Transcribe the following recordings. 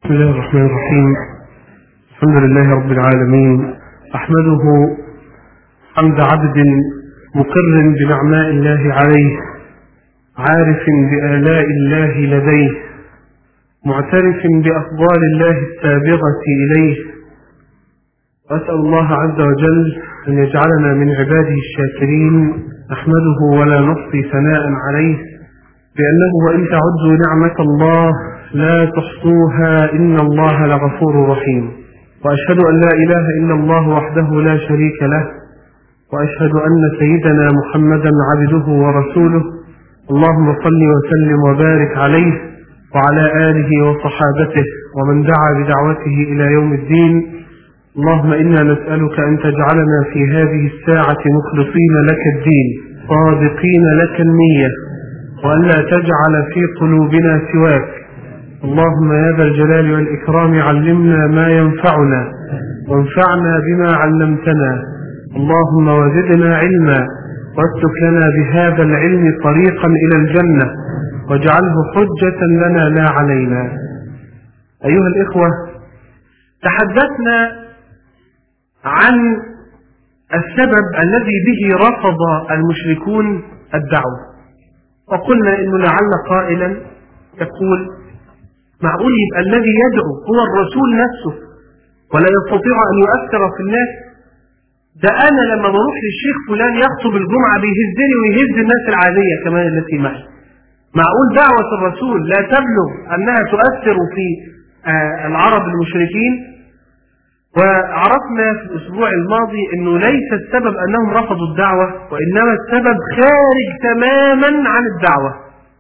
بسم الله الرحمن الرحيم. الحمد لله رب العالمين، أحمده حمد عبد مقر بنعماء الله عليه، عارف بآلاء الله لديه، معترف بأفضال الله السابغة إليه. وأسأل الله عز وجل أن يجعلنا من عباده الشاكرين، نحمده ولا نحصي ثناء عليه، بأنه وإن تعدوا نعمة الله لا تحصوها إن الله لغفور رحيم. وأشهد أن لا إله إلا الله وحده لا شريك له، وأشهد أن سيدنا محمدا عبده ورسوله. اللهم صل وسلم وبارك عليه وعلى آله وصحابته ومن دعا بدعوته إلى يوم الدين. اللهم إنا نسألك أن تجعلنا في هذه الساعة مخلصين لك الدين، صادقين لك النية، وأن لا تجعل في قلوبنا سواك. اللهم يا ذا الجلال والإكرام علمنا ما ينفعنا وانفعنا بما علمتنا. اللهم وزدنا علما، واسلك لنا بهذا العلم طريقا إلى الجنة، واجعله حجة لنا لا علينا. أيها الإخوة، تحدثنا عن السبب الذي به رفض المشركون الدعوة، وقلنا إنه لعل قائلا يقول: معقول يبقى الذي يدعو هو الرسول نفسه ولا يستطيع أن يؤثر في الناس؟ ده أنا لما بروح للشيخ فلان يخطب الجمعة بيهزني ويهز الناس العادية كمان التي معي. معقول دعوة الرسول لا تبلغ أنها تؤثر في العرب المشركين؟ وعرفنا في الأسبوع الماضي أنه ليس السبب أنهم رفضوا الدعوة، وإنما السبب خارج تماما عن الدعوة.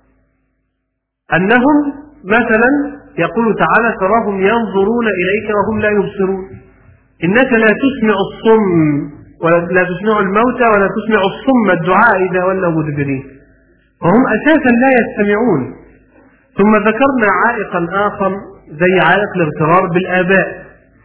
أنهم مثلا يقول تعالى: تراهم ينظرون إليك وهم لا يبصرون. إنك لا تسمع الصم ولا تسمع الموتى ولا تسمع الصم الدعاء إذا ولوا مدبرين. وهم أساسا لا يستمعون. ثم ذكرنا عائقا آخر زي عائق الاغترار بالآباء.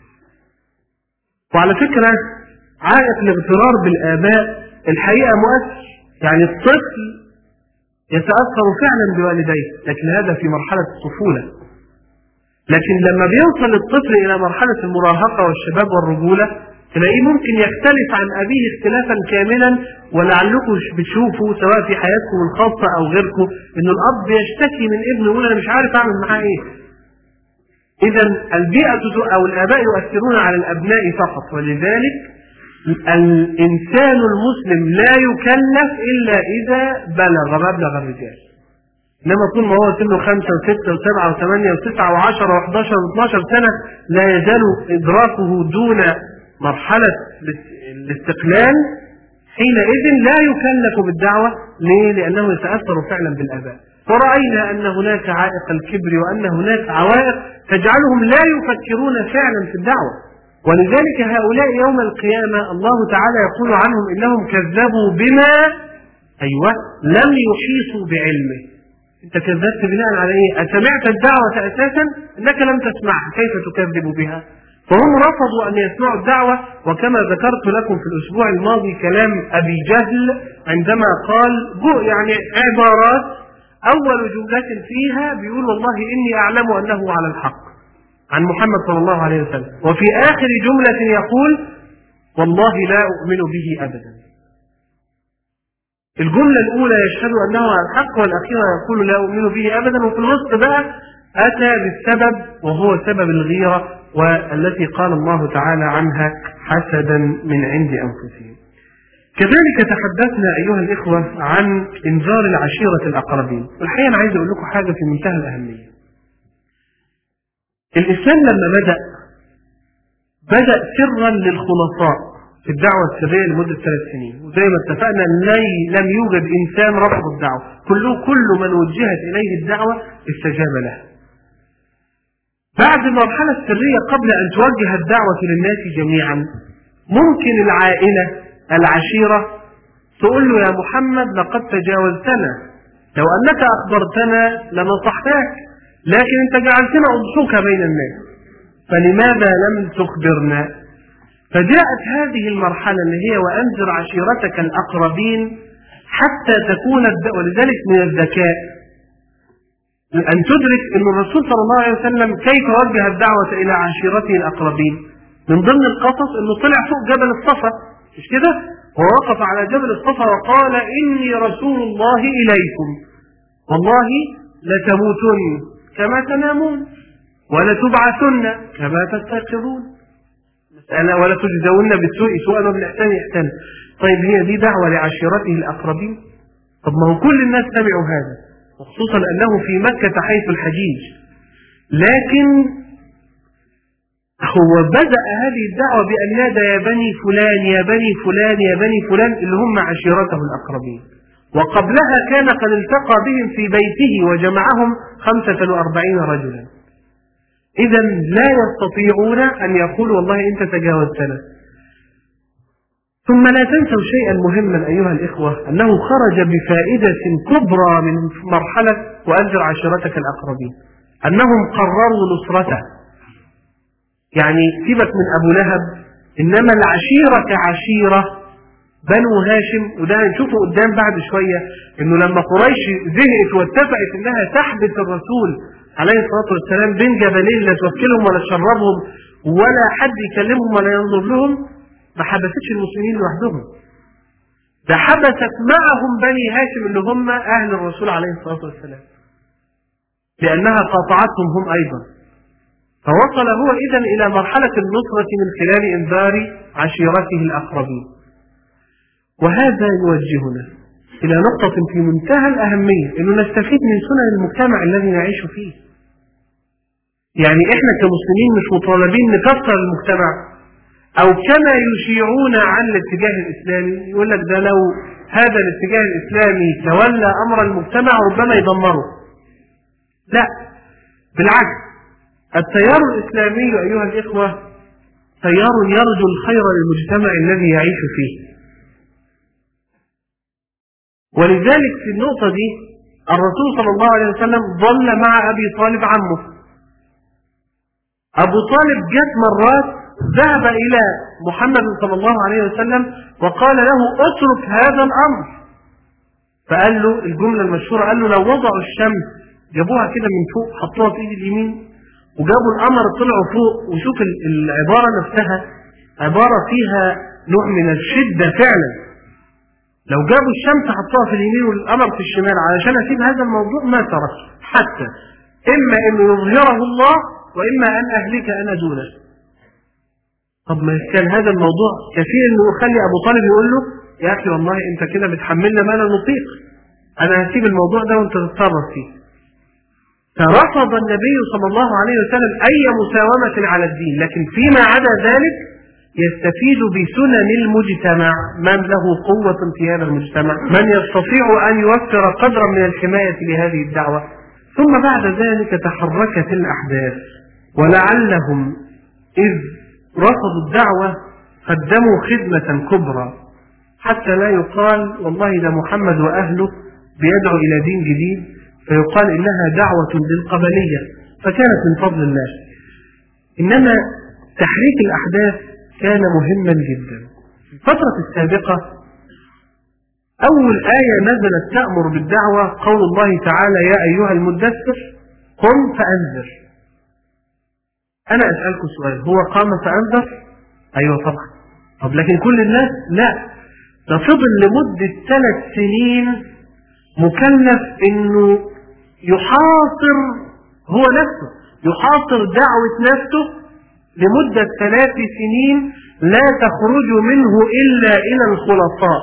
وعلى فكرة عائق الاغترار بالآباء الحقيقة مؤثر، يعني الطفل يتأثر فعلا بوالديه، لكن هذا في مرحلة الطفولة. لكن لما بيوصل الطفل إلى مرحلة المراهقة والشباب والرجولة تلاقيه ممكن يختلف عن أبيه اختلافا كاملا. ولعلكم بتشوفوا سواء في حياتكم الخاصة أو غيركم إنه الأب يشتكي من ابنه يقول: أنا مش عارف أعمل معاه إيه. إذا البيئة أو الآباء يؤثرون على الأبناء فقط. ولذلك الإنسان المسلم لا يكلف إلا إذا بلغ مبلغ الرجال. إنما طول ما هو سنه 5 و6 و7 و8 و9 و10 و11 و12 سنة لا يزال إدراكه دون مرحلة الاستقلال، حينئذ لا يكلف بالدعوة. ليه؟ لأنه يتأثر فعلا بالآباء. فرأينا أن هناك عائق الكبر وأن هناك عوائق تجعلهم لا يفكرون فعلا في الدعوة. ولذلك هؤلاء يوم القيامة الله تعالى يقول عنهم: إنهم كذبوا بما لم يحيطوا بعلمه. أنت كذبت بناء على إيه؟ أسمعت الدعوة أساسا؟ إنك لم تسمعها، كيف تكذب بها؟ فهم رفضوا أن يسمعوا الدعوة. وكما ذكرت لكم في الأسبوع الماضي كلام أبي جهل عندما قال يعني عبارات أول جملة فيها بيقول: والله إني أعلم أنه على الحق عن محمد صلى الله عليه وسلم، وفي آخر جملة يقول: والله لا أؤمن به أبدا. الجملة الأولى يشهد أنه على الحق، والأخيرة يقول: لا أؤمن به أبدا. وفي الوسط بقى أتى بالسبب، وهو سبب الغيرة، والتي قال الله تعالى عنها: حسدا من عند أنفسهم. كذلك تحدثنا أيها الإخوة عن إنذار العشيرة الأقربين. والحقيقة أنا عايز أقول لكم حاجة في منتهى الأهمية. الإسلام لما بدأ سرا للخلصاء في الدعوة السرية لمدة 3 سنين، وزي ما اتفقنا لم يوجد إنسان رفض الدعوة، كل من وجهت إليه الدعوة استجاب لها. بعد المرحلة السرية قبل أن توجه الدعوة للناس جميعا، ممكن العائلة العشيرة تقول له: يا محمد لقد تجاوزتنا، لو أنك أخبرتنا لنصحناك، لكن أنت جعلتنا أضحوك بين الناس، فلماذا لم تخبرنا؟ فجاءت هذه المرحلة اللي هي: وأنذر عشيرتك الأقربين، حتى تكون ولذلك من الذكاء أن تدرك أن الرسول صلى الله عليه وسلم كيف وجه الدعوة إلى عشيرته الأقربين. من ضمن القصص أنه طلع فوق جبل الصفا، مش كده؟ ووقف على جبل الصفا وقال إني رسول الله إليكم والله لتموتن كما تنامون ولتبعثن كما تستيقظون ولا تجزون بالسوء سوءا وبالإحسان إحسانا. طيب هي دي دعوة لعشيرته الأقربين؟ طب ما هو كل الناس سمعوا هذا، وخصوصا أنه في مكة حيث الحجيج، لكن هو بدأ هذه الدعوة بأن نادى يا بني فلان يا بني فلان يا بني فلان اللي هم عشيرته الأقربين، وقبلها كان قد التقى بهم في بيته وجمعهم 45 رجلا. إذا لا يستطيعون أن يقولوا والله أنت تجاوزتنا. ثم لا تنسوا شيئا مهما أيها الإخوة، أنه خرج بفائدة كبرى من مرحلة وأنذر عشيرتك الأقربين، أنهم قرروا نصرته. يعني سيبك من أبو لهب، إنما العشيرة كعشيرة بنو هاشم، وده هنشوفه قدام بعد شوية، إنه لما قريش زهقت واتفقت إنها تحبس الرسول عليه الصلاة والسلام بين جبلين، لا توكلهم ولا تشربهم ولا حد يكلمهم ولا ينظر لهم، ما حبستش المسلمين لوحدهم، ده حبست معهم بني هاشم اللي هم أهل الرسول عليه الصلاة والسلام، لأنها قاطعتهم هم أيضا. فوصل هو إذن إلى مرحلة النصرة من خلال إنذار عشيرته الأقربين. وهذا يوجهنا إلى نقطة في منتهى الأهمية، إنه نستفيد من سنن المجتمع الذي نعيش فيه. يعني إحنا كمسلمين مش مطالبين نكسر المجتمع، أو كما يشيعون عن الاتجاه الإسلامي، يقول لك ده لو هذا الاتجاه الإسلامي تولى أمر المجتمع ربما يدمره. لا، بالعكس، التيار الإسلامي أيها الإخوة تيار يرجو الخير للمجتمع الذي يعيش فيه. ولذلك في النقطة دي الرسول صلى الله عليه وسلم ظل مع أبي طالب عمه. أبو طالب جاء مرات ذهب إلى محمد صلى الله عليه وسلم وقال له اترك هذا الأمر، فقال له الجملة المشهورة، قال له لو وضعوا الشمس جابوها كده من فوق حطوها في ايد اليمين وجابوا القمر طلعوا فوق، وشوف العبارة نفسها عبارة فيها نوع من الشدة فعلا، لو جابوا الشمس حطوها في اليمين والقمر في الشمال علشان اسيب هذا الموضوع ما ترك، حتى اما انه يظهره الله واما ان اهلك انا دونه. طب ما كان هذا الموضوع كثير انه يخلي ابو طالب يقول له يا اخي والله انت كده بتحملنا ما لا نطيق، انا هسيب الموضوع ده وانت تتصرف فيه. فرفض النبي صلى الله عليه وسلم اي مساومة على الدين، لكن فيما عدا ذلك يستفيد بسنن المجتمع، من له قوة في هذا المجتمع، من يستطيع ان يوفر قدرا من الحماية لهذه الدعوة. ثم بعد ذلك تحركت الاحداث، ولعلهم اذ رفضوا الدعوة قدموا خدمة كبرى، حتى لا يقال والله ده محمد وأهله بيدعو إلى دين جديد فيقال إنها دعوة للقبلية، فكانت من فضل الله. إنما تحريك الأحداث كان مهما جدا. في الفترة السابقة أول آية نزلت تأمر بالدعوة قول الله تعالى يا أيها المدثر قم فأنذر. أنا أسألكم سؤال، هو قام فأنذر؟ أيوة طبعا. طب لكن كل الناس؟ لا، ده فضل لمدة 3 سنين مكلف إنه يحاصر هو نفسه، يحاصر دعوة نفسه لمدة 3 سنين لا تخرج منه إلا إلى الخلصاء.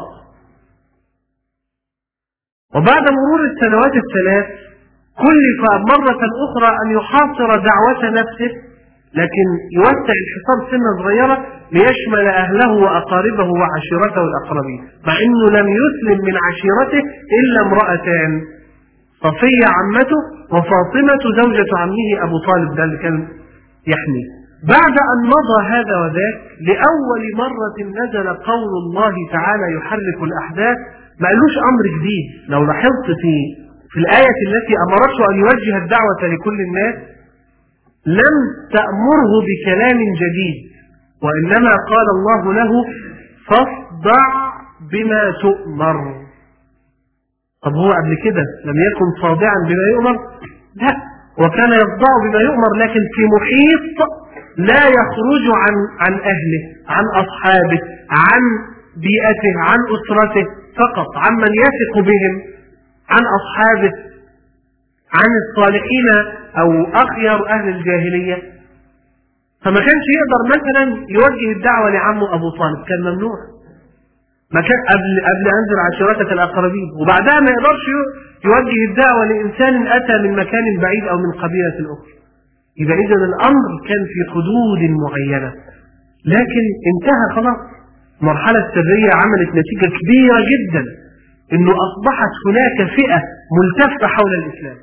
وبعد مرور السنوات ال3 كلف مرة أخرى أن يحاصر دعوة نفسه، لكن يوسع الحصار سنة صغيرة ليشمل أهله وأقاربه وعشيرته الأقربين، مع أنه لم يسلم من عشيرته إلا امرأتان، صفية عمته وفاطمة زوجة عمه أبو طالب ده اللي كان يحميه. بعد أن مضى هذا وذاك لأول مرة نزل قول الله تعالى يحرك الأحداث، ما قالوش أمر جديد. لو لاحظت في الآية التي أمرته أن يوجه الدعوة لكل الناس لم تأمره بكلام جديد، وإنما قال الله له فاصدع بما تؤمر. طب هو قبل كده لم يكن صادعا بما يؤمر؟ لا، وكان يخضع بما يؤمر، لكن في محيط لا يخرج عن أهله، عن أصحابه، عن بيئته، عن أسرته فقط، عن من يثق بهم، عن أصحابه، عن الصالحين أو أخير أهل الجاهلية. فما كانش يقدر مثلا يوجه الدعوة لعمه أبو طالب، كان ممنوع. ما كان قبل أنزل عشيرتك الأقربين، وبعدها ما يقدرش يوجه الدعوة لإنسان أتى من مكان بعيد أو من قبيلة أخرى. يبقى إذن الأمر كان في حدود معينة، لكن انتهى خلاص. المرحلة السرية عملت نتيجة كبيرة جدا، إنه أصبحت هناك فئة ملتفة حول الإسلام.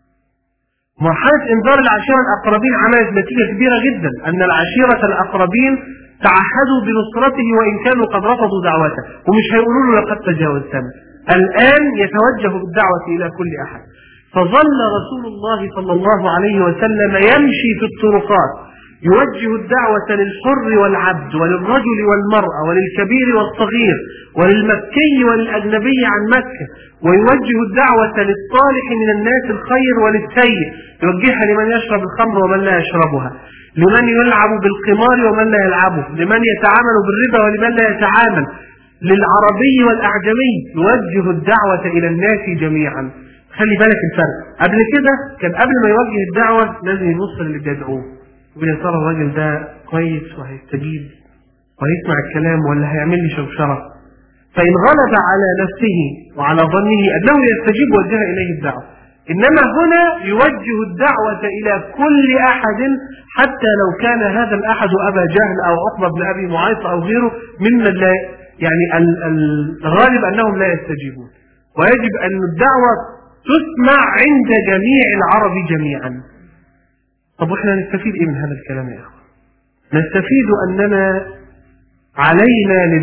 مرحلة إنذار العشيرة الأقربين عملت نتيجة كبيرة جدا، أن العشيرة الأقربين تعهدوا بنصرته وإن كانوا قد رفضوا دعوته، ومش هيقولوا له لقد تجاوزتنا. الآن يتوجه بالدعوة إلى كل أحد. فظل رسول الله صلى الله عليه وسلم يمشي في الطرقات يوجه الدعوة للحر والعبد وللرجل والمرأة وللكبير والصغير وللمكي وللأجنبي عن مكة، ويوجه الدعوة للصالح من الناس الخير وللسيء، يوجهها لمن يشرب الخمر ومن لا يشربها، لمن يلعب بالقمار ومن لا يلعبه، لمن يتعامل بالربا ولمن لا يتعامل، للعربي والأعجمي، يوجه الدعوة إلى الناس جميعا. خلي بالك الفرق، قبل كده كان قبل ما يوجه الدعوة لازم يبص للي بيدعوه، ويا ترى الراجل ده كويس وهيستجيب وهيسمع الكلام ولا هيعمل لي شوشرة. فإن غلب على نفسه وعلى ظنه أنه يستجيب وجه إليه الدعوة. إنما هنا يوجه الدعوة إلى كل أحد، حتى لو كان هذا الأحد أبا جهل أو عقبة بن أبي معيط أو غيره ممن لا، يعني الغالب أنهم لا يستجيبون. ويجب أن الدعوة تسمع عند جميع العرب جميعا. طب وإحنا نستفيد إيه من هذا الكلام يا أخوة؟ نستفيد أننا علينا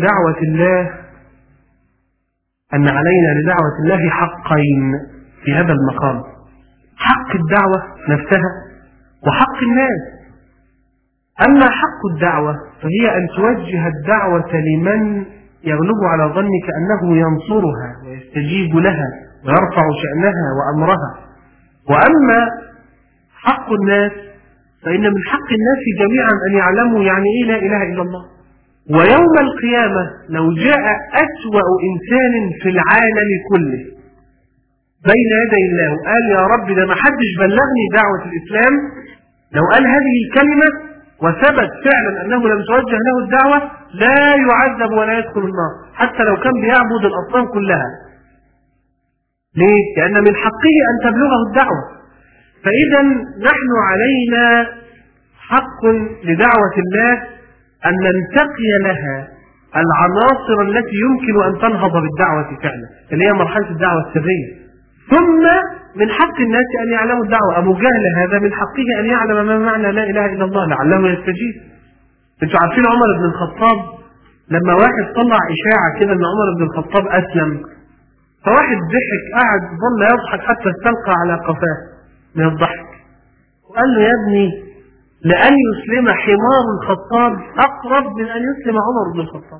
لدعوة الله حقين في هذا المقام: حق الدعوة نفسها وحق الناس. أما حق الدعوة فهي أن توجه الدعوة لمن يغلب على ظنك أنه ينصرها ويستجيب لها ويرفع شأنها وأمرها. وأما حق الناس فإن من حق الناس جميعا أن يعلموا يعني إيه لا إله إلا الله. ويوم القيامة لو جاء أسوأ إنسان في العالم كله بين يدي الله وقال يا رب ده ما حدش بلغني دعوة الإسلام، لو قال هذه الكلمة وثبت فعلا أنه لم توجه له الدعوة لا يعذب ولا يدخل النار، حتى لو كان بيعبد الأصنام كلها. ليه؟ لأن من حقه أن تبلغه الدعوة. فإذا نحن علينا حق لدعوة الله أن ننتقي لها العناصر التي يمكن أن تنهض بالدعوة فعلا، اللي هي مرحلة الدعوة السرية. ثم من حق الناس أن يعلموا الدعوة. أبو جهل هذا من حقه أن يعلم ما معنى لا إله إلا الله لعله يستجيب. أنتوا عارفين عمر بن الخطاب لما واحد طلع إشاعة كده أن عمر بن الخطاب أسلم، فواحد ضحك قعد ظل يضحك حتى استلقى على قفاه من الضحك، وقال له يا ابني لأن يسلم حمار الخطاب أقرب من أن يسلم عمر بن الخطاب.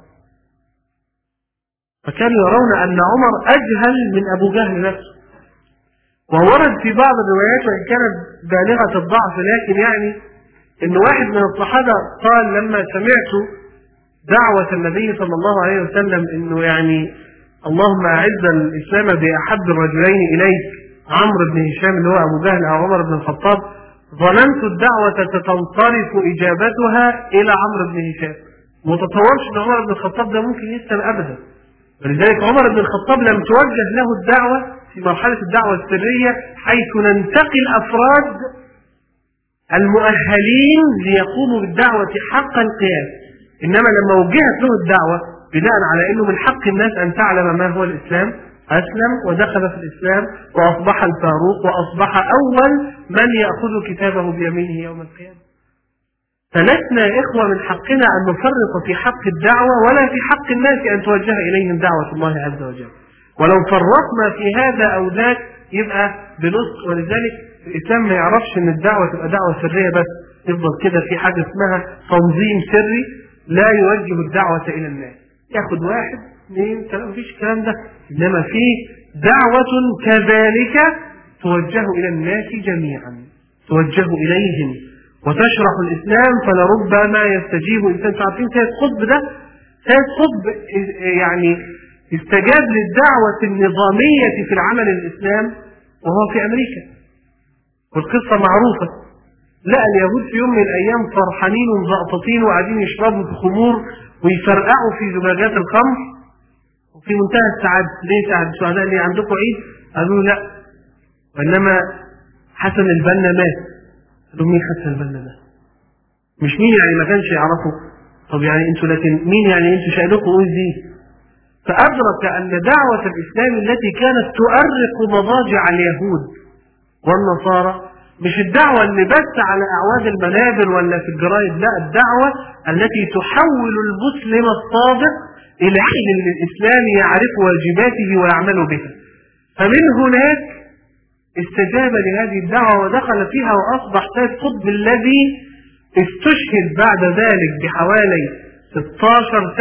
فكانوا يرون أن عمر أجهل من أبو جهل نفسه. وورد في بعض الروايات وإن كانت بالغة الضعف، لكن يعني إن واحد من الصحابة قال لما سمعت دعوة النبي صلى الله عليه وسلم إنه يعني اللهم أعز الإسلام بأحب الرجلين إليك، عمرو بن هشام اللي هو أبو جهل أو عمر بن الخطاب، ظننت الدعوة ستنصرف إجابتها إلى عمرو بن هشام. متطورش أن عمر بن الخطاب ده ممكن يسلم أبدا. ولذلك عمر بن الخطاب لم توجه له الدعوة في مرحلة الدعوة السرية حيث ننتقي الأفراد المؤهلين ليقوموا بالدعوة حق القيام. إنما لما وجهت له الدعوة بناء على أنه من حق الناس أن تعلم ما هو الإسلام، أسلم ودخل في الإسلام وأصبح الفاروق وأصبح أول من يأخذ كتابه بيمينه يوم القيامة. فلسنا إخوة من حقنا أن نفرط في حق الدعوة ولا في حق الناس أن توجه إليهم دعوة الله عز وجل. ولو فرطنا في هذا أو ذاك يبقى بنص. ولذلك الإسلام ما يعرفش أن الدعوة تبقى دعوة سرية بس، يفضل كده في حاجة اسمها تنظيم سري لا يوجه الدعوة إلى الناس، ياخد واحد اثنين ثلاثة، مفيش الكلام ده. إنما في دعوة كذلك توجه إلى الناس جميعا، توجه إليهم وتشرح الإسلام، فلربما يستجيب إنسان. عارفين سيد قطب ده، سيد قطب يعني استجاب للدعوة النظامية في العمل الإسلام وهو في أمريكا، والقصة معروفة. لقى اليهود في يوم من الأيام فرحانين ومزقططين وقاعدين يشربوا في خمور ويفرقعوا في زجاجات الخمر وفي منتهى السعادة. ليه سعادة؟ السعداء اللي عندكم عيد؟ قالوا لا، وإنما حسن البنا مات. قالوا مين حسن البنا ده؟ مش مين يعني ما كانش يعرفوا؟ طب يعني انتوا، لكن مين يعني انتوا شأنكم ايه دي؟ فأدرك أن دعوة الإسلام التي كانت تؤرق مضاجع اليهود والنصارى مش الدعوة اللي بس على أعواد المنابر ولا في الجرايد، لا، الدعوة التي تحول المسلم الصادق إلى علم الإسلام يعرف واجباته ويعمل بها. فمن هناك استجاب لهذه الدعوة ودخل فيها، وأصبح سيد قطب الذي استشهد بعد ذلك بحوالي 16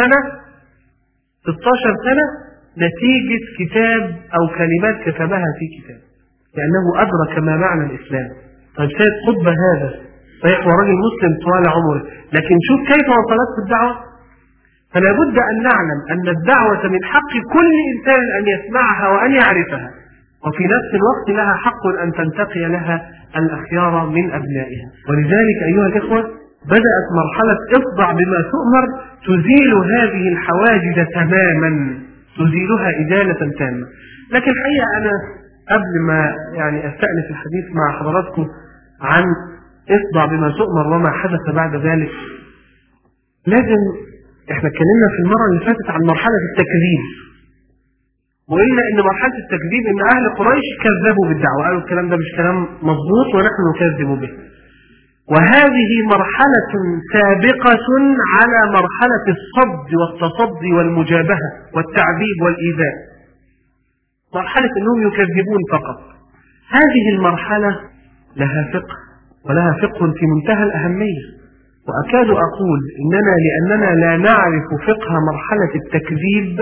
سنة نتيجة كتاب أو كلمات كتبها في كتاب، لأنه أدرك ما معنى الإسلام. طيب سيد قطب هذا صحيح ورجل مسلم طوال عمره، لكن شوف كيف وصلت الدعوة. فلا بد أن نعلم أن الدعوة من حق كل إنسان أن يسمعها وأن يعرفها، وفي نفس الوقت لها حق أن تنتقي لها الأخيار من أبنائها. ولذلك أيها الإخوة بدأت مرحلة اصدع بما تؤمر تزيل هذه الحواجز تماما، تزيلها إزالة تامة. لكن الحقيقة أنا قبل ما يعني أستأنف الحديث مع حضراتكم عن اصدع بما تؤمر وما حدث بعد ذلك، لازم احنا اتكلمنا في المرة اللي فاتت عن مرحلة التكذيب، وقلنا ان مرحلة التكذيب ان اهل قريش كذبوا بالدعوة، قالوا الكلام ده مش كلام مضبوط ونحن نكذب به. وهذه مرحلة سابقة على مرحلة الصد والتصدي والمجابهة والتعذيب والإيذاء، مرحلة انهم يكذبون فقط. هذه المرحلة لها فقه، ولها فقه في منتهى الأهمية، وأكاد أقول إننا لأننا لا نعرف فقه مرحلة التكذيب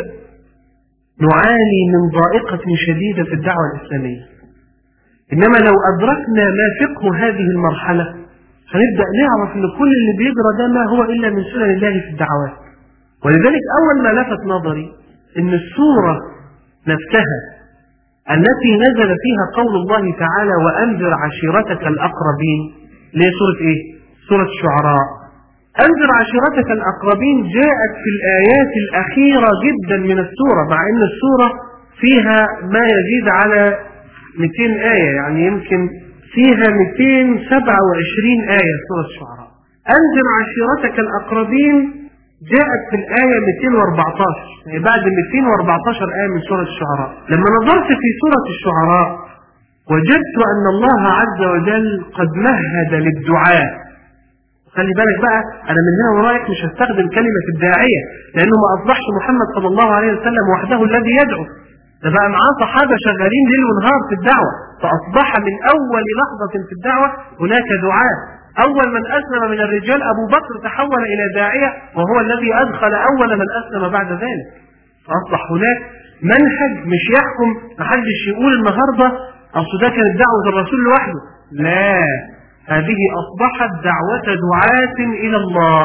نعاني من ضائقة شديدة في الدعوة الإسلامية. إنما لو أدركنا ما فقه هذه المرحلة هنبدأ نعرف أن كل اللي بيجرى ده ما هو إلا من سنن الله في الدعوات. ولذلك أول ما لفت نظري أن السورة نفسها التي نزل فيها قول الله تعالى وأنذر عشيرتك الأقربين، ليه سورة إيه؟ سورة الشعراء. أنذر عشيرتك الأقربين جاءت في الآيات الأخيرة جدا من السورة، مع أن السورة فيها ما يزيد على 200 آية، يعني يمكن فيها 227 آية سورة الشعراء. أنذر عشيرتك الأقربين جاءت في الآية 214، يعني بعد 214 آية من سورة الشعراء. لما نظرت في سورة الشعراء وجدت أن الله عز وجل قد مهد للدعاء. خلي بالك بقى، أنا من هنا ورايح مش هستخدم كلمة الداعية، لأنه ما أصبحش محمد صلى الله عليه وسلم وحده الذي يدعو، ده بقى معاه صحابة شغالين ليل ونهار في الدعوة، فأصبح من أول لحظة في الدعوة هناك دعاء. أول من أسلم من الرجال أبو بكر تحول إلى داعية، وهو الذي أدخل أول من أسلم بعد ذلك. فأصبح هناك منهج مش يحكم، محدش يقول النهاردة أصل ده كانت دعوة الرسول لوحده، لا، هذه أصبحت دعوة دعاة إلى الله.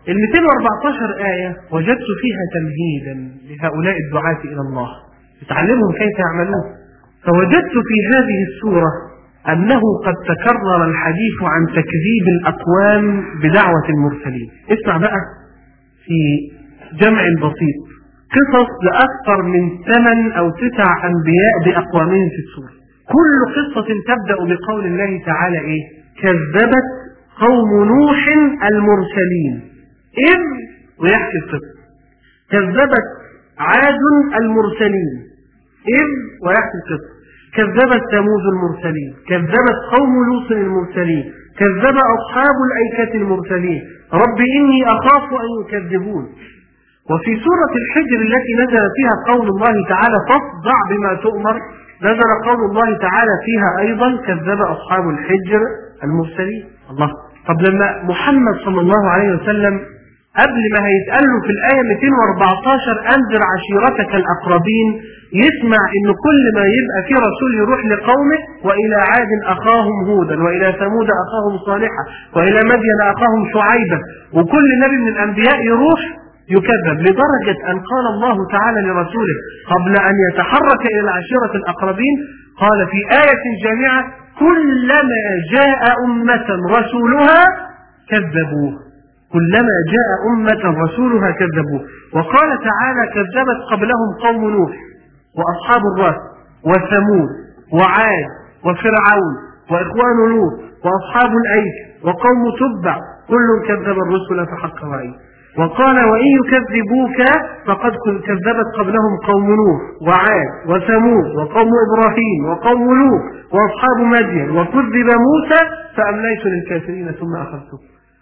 214 آية وجدت فيها تمهيدا لهؤلاء الدعاة إلى الله، تعلمهم كيف يعملون. فوجدت في هذه السورة أنه قد تكرر الحديث عن تكذيب الأقوام بدعوة المرسلين. اسمع بقى في جمع بسيط قصص لأكثر من 8 أو 9 أنبياء بأقوامهم في السورة. كل قصة تبدأ بقول الله تعالى إيه؟ كذبت قوم نوح المرسلين إذ، ويحكي القصة. كذبت عاد المرسلين إذ، ويحكي القصة. كذبت ثمود المرسلين، كذبت قوم لوط المرسلين، كذب أصحاب الأيكة المرسلين، رب إني أخاف أن يكذبون. وفي سورة الحجر التي نزل فيها قول الله تعالى فاصدع بما تؤمر، نزل قول الله تعالى فيها أيضا كذب أصحاب الحجر المرسلين. الله، طب لما محمد صلى الله عليه وسلم قبل ما هيتقاله في الآية 214 أنذر عشيرتك الأقربين، يسمع إن كل ما يبقى فيه رسول يروح لقومه، وإلى عاد أخاهم هودا، وإلى ثمود أخاهم صالحا، وإلى مدين أخاهم شعيبا، وكل نبي من الأنبياء يروح يكذب، لدرجة أن قال الله تعالى لرسوله قبل أن يتحرك إلى العشيرة الأقربين، قال في آية جامعة: كلما جاء أمة رسولها كذبوه، كلما جاء أمة رسولها كذبوه. وقال تعالى: كذبت قبلهم قوم نوح وأصحاب الرس وثمود وعاد وفرعون وإخوان لوط وأصحاب الأيك وقوم تبع، كل كذب الرسل فحق وعيد. وقال: وإن يكذبوك فقد كذبت قبلهم قوم نوح وعاد وثمود وقوم إبراهيم وقوم لوط وأصحاب مدين وكذب موسى فأمليت للكافرين ثم أخذته.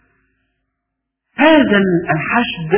هذا الحشد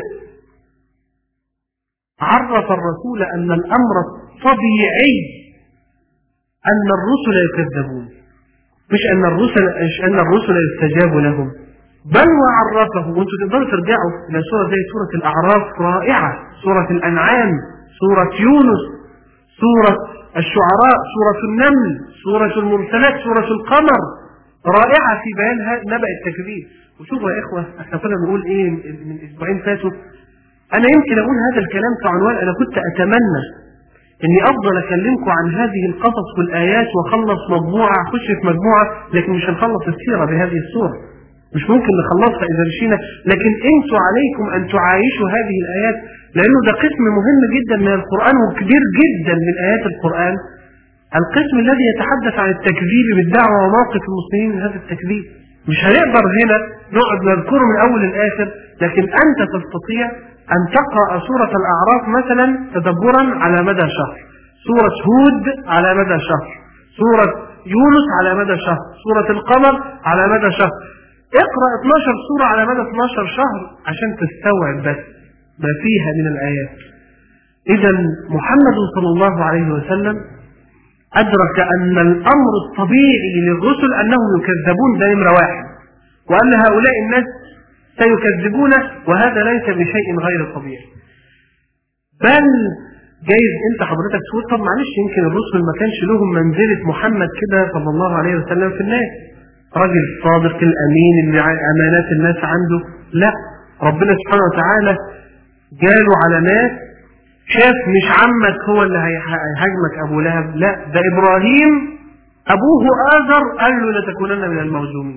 عرف الرسول أن الأمر الطبيعي أن الرسل يكذبون، مش أن الرسل يستجاب لهم، بل وعرفه. وانتم تقدروا ترجعوا إلى سورة زي سورة الأعراف رائعة، سورة الأنعام، سورة يونس، سورة الشعراء، سورة النمل، سورة المرسلات، سورة القمر، رائعة في بيان نبأ التكذيب. وشوفوا يا إخوة، احنا كنا بنقول إيه من أسبوعين فاتوا، أنا يمكن أقول هذا الكلام كعنوان، أنا كنت أتمنى إني أفضل أكلمكم عن هذه القصص والآيات وأخلص مجموعة، أخش في مجموعة، لكن مش هنخلص السيرة بهذه الصورة، مش ممكن نخلصها إذا مشينا. لكن أنتوا عليكم أن تعايشوا هذه الآيات، لأنه ده قسم مهم جدا من القرآن وكبير جدا من آيات القرآن، القسم الذي يتحدث عن التكذيب بالدعوة وموقف المسلمين من هذا التكذيب. مش هنقدر هنا نقعد نذكره من أول الآخر، لكن أنت تستطيع أن تقرأ سورة الأعراف مثلا تدبرا على مدى شهر، سورة هود على مدى شهر، سورة يونس على مدى شهر، سورة القمر على مدى شهر. اقرأ 12 سورة على مدى 12 شهر عشان تستوعب بس ما فيها من الآيات. إذا محمد صلى الله عليه وسلم أدرك أن الأمر الطبيعي للرسل أنهم يكذبون، ده نمرة واحد، وأن هؤلاء الناس سيكذبونه، وهذا ليس بشيء غير طبيعي. بل جايز أنت حضرتك تقول طب معلش يمكن الرسل ما كانش لهم منزلة محمد كده صلى الله عليه وسلم في الناس، راجل صادق الأمين اللي أمانات الناس عنده. لا، ربنا سبحانه وتعالى جاله على ناس شاف مش عمك هو اللي هيهاجمك أبو لهب، لا ده إبراهيم أبوه آزر قال له لتكونن من المرجومين.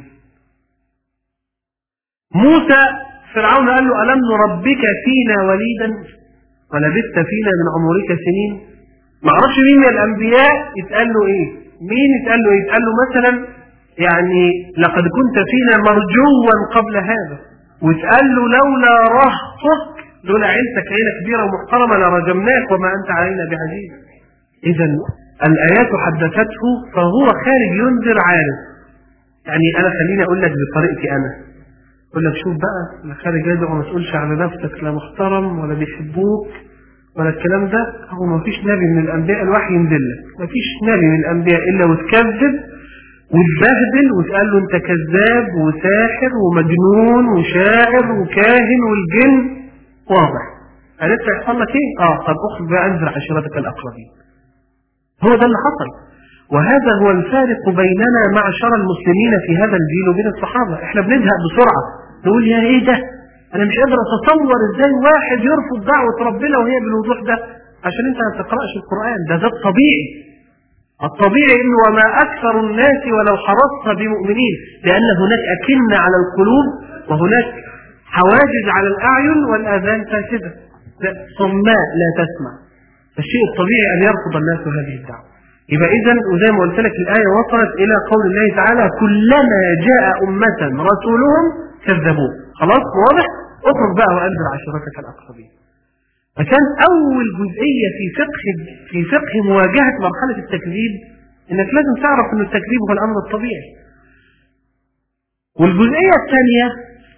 موسى فرعون قال له ألم نربك فينا وليدا ولبثت فينا من عمرك سنين. ما اعرفش مين من الأنبياء يتقال له إيه، مين يتقال له إيه، يتقال له مثلا يعني لقد كنت فينا مرجوا قبل هذا، ويتقال له لولا رهطك، لولا عيلتك عيلة كبيرة ومحترمة لرجمناك وما أنت علينا بعزيز. إذا الآيات حدثته فهو خارج ينذر عارف. يعني أنا خليني أقول لك بطريقتي أنا، أقول لك شوف بقى، أنا خارج يدعو وما تقولش على نفسك لا محترم ولا بيحبوك ولا الكلام ده. هو ما فيش نبي من الأنبياء الوحي ينزلك، ما فيش نبي من الأنبياء إلا وتكذب وتبهدل وتقال له أنت كذاب وساحر ومجنون وشاعر وكاهن والجن. واضح قالت يحصل لك ايه؟ طب اخرج بقى انزل عشيرتك الاقربين. هو ده اللي حصل، وهذا هو الفارق بيننا معشر المسلمين في هذا الجيل وبين الصحابه. احنا بنزهق بسرعه، نقول يا ايه ده، انا مش قادر اتصور ازاي واحد يرفض دعوه ربنا وهي بالوضوح ده، عشان انت ما بتقراش القران. ده الطبيعي. الطبيعي انه وما اكثر الناس ولو حرصت بمؤمنين، لان هناك اكنه على القلوب وهناك حواجز على الأعين والآذان فاسدة صماء لا تسمع. الشيء الطبيعي أن يرفض الناس هذه الدعوة. يبقى إذن وزي ما قلت لك الآية وصلت إلى قول الله تعالى كلما جاء أمة رسولهم كذبوه. خلاص واضح؟ اخرج بقى وأنذر عشيرتك الأقربين. فكان أول جزئية في فقه مواجهة مرحلة التكذيب إنك لازم تعرف أن التكذيب هو الأمر الطبيعي. والجزئية الثانية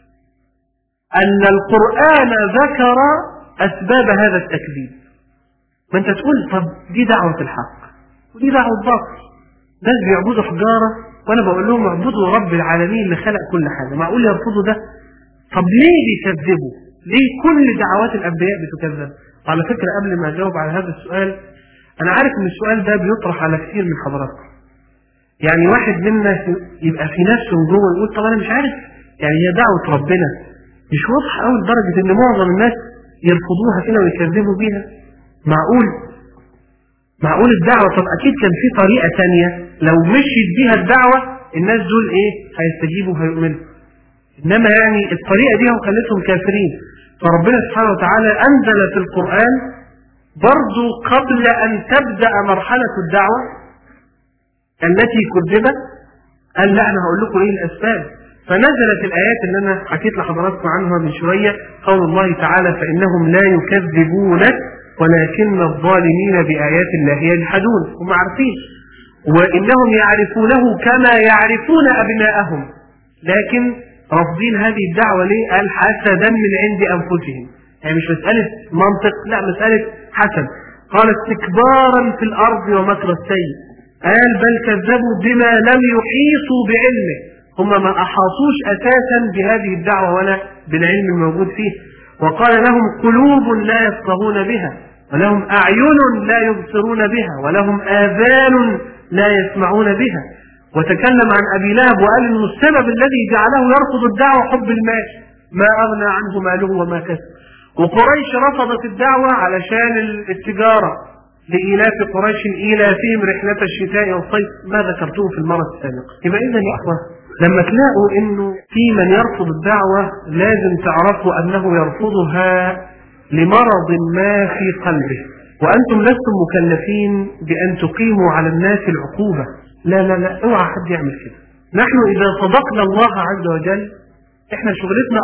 أن القرآن ذكر أسباب هذا التكذيب. ما أنت تقول طب دي دعوة الحق ودي دعوة باطل، ناس بيعبدوا حجارة وأنا بقول لهم اعبدوا رب العالمين اللي خلق كل حاجة، معقول يرفضوا ده؟ طب ليه بيكذبوا؟ ليه كل دعوات الأنبياء بتكذب؟ على فكرة قبل ما أجاوب على هذا السؤال، أنا عارف إن السؤال ده بيطرح على كثير من حضراتكم. يعني واحد منا يبقى في نفسه جوه يقول طب أنا مش عارف، يعني هي دعوة ربنا مش واضحة أوي لدرجة إن معظم الناس يرفضوها كده ويكذبوا بيها. معقول الدعوة؟ طب أكيد كان في طريقة تانية لو مشيت بيها الدعوة الناس دول هيستجيبوا وهيؤمنوا. إنما يعني الطريقة دي خلتهم كافرين. فربنا سبحانه وتعالى أنزل في القرآن برضو قبل أن تبدأ مرحلة الدعوة التي كذبت، قال لا أنا هقول لكم إيه الأسباب. فنزلت الآيات اللي أنا حكيت لحضراتكم عنها من شوية، قول الله تعالى فإنهم لا يكذبونك ولكن الظالمين بآيات الله يجحدون. هم عارفين، وإنهم يعرفونه كما يعرفون أبناءهم، لكن رافضين هذه الدعوة ليه؟ قال حسدا من عند أنفسهم. يعني مش مسألة منطق، لا مسألة حسد. قال استكبارا في الأرض ومكر السيء. قال بل كذبوا بما لم يحيطوا بعلمه، هم ما أحاطوش أساسا بهذه الدعوة ولا بالعلم الموجود فيه. وقال لهم قلوب لا يفقهون بها، ولهم أعين لا يبصرون بها، ولهم آذان لا يسمعون بها. وتكلم عن أبي لهب وقال إنه السبب الذي جعله يرفض الدعوة حب المال، ما أغنى عنه ماله وما كسب. وقريش رفضت الدعوة علشان التجارة، لإيلاف قريش إيلافهم رحلة الشتاء والصيف، ما ذكرته في المرة السابقة. يبقى إذا يا إخوة لما تلاقوا إنه في من يرفض الدعوة لازم تعرفوا أنه يرفضها لمرض ما في قلبه، وأنتم لستم مكلفين بأن تقيموا على الناس العقوبة. لا لا لا، اوعى حد يعمل كده. نحن إذا صدقنا الله عز وجل إحنا شغلتنا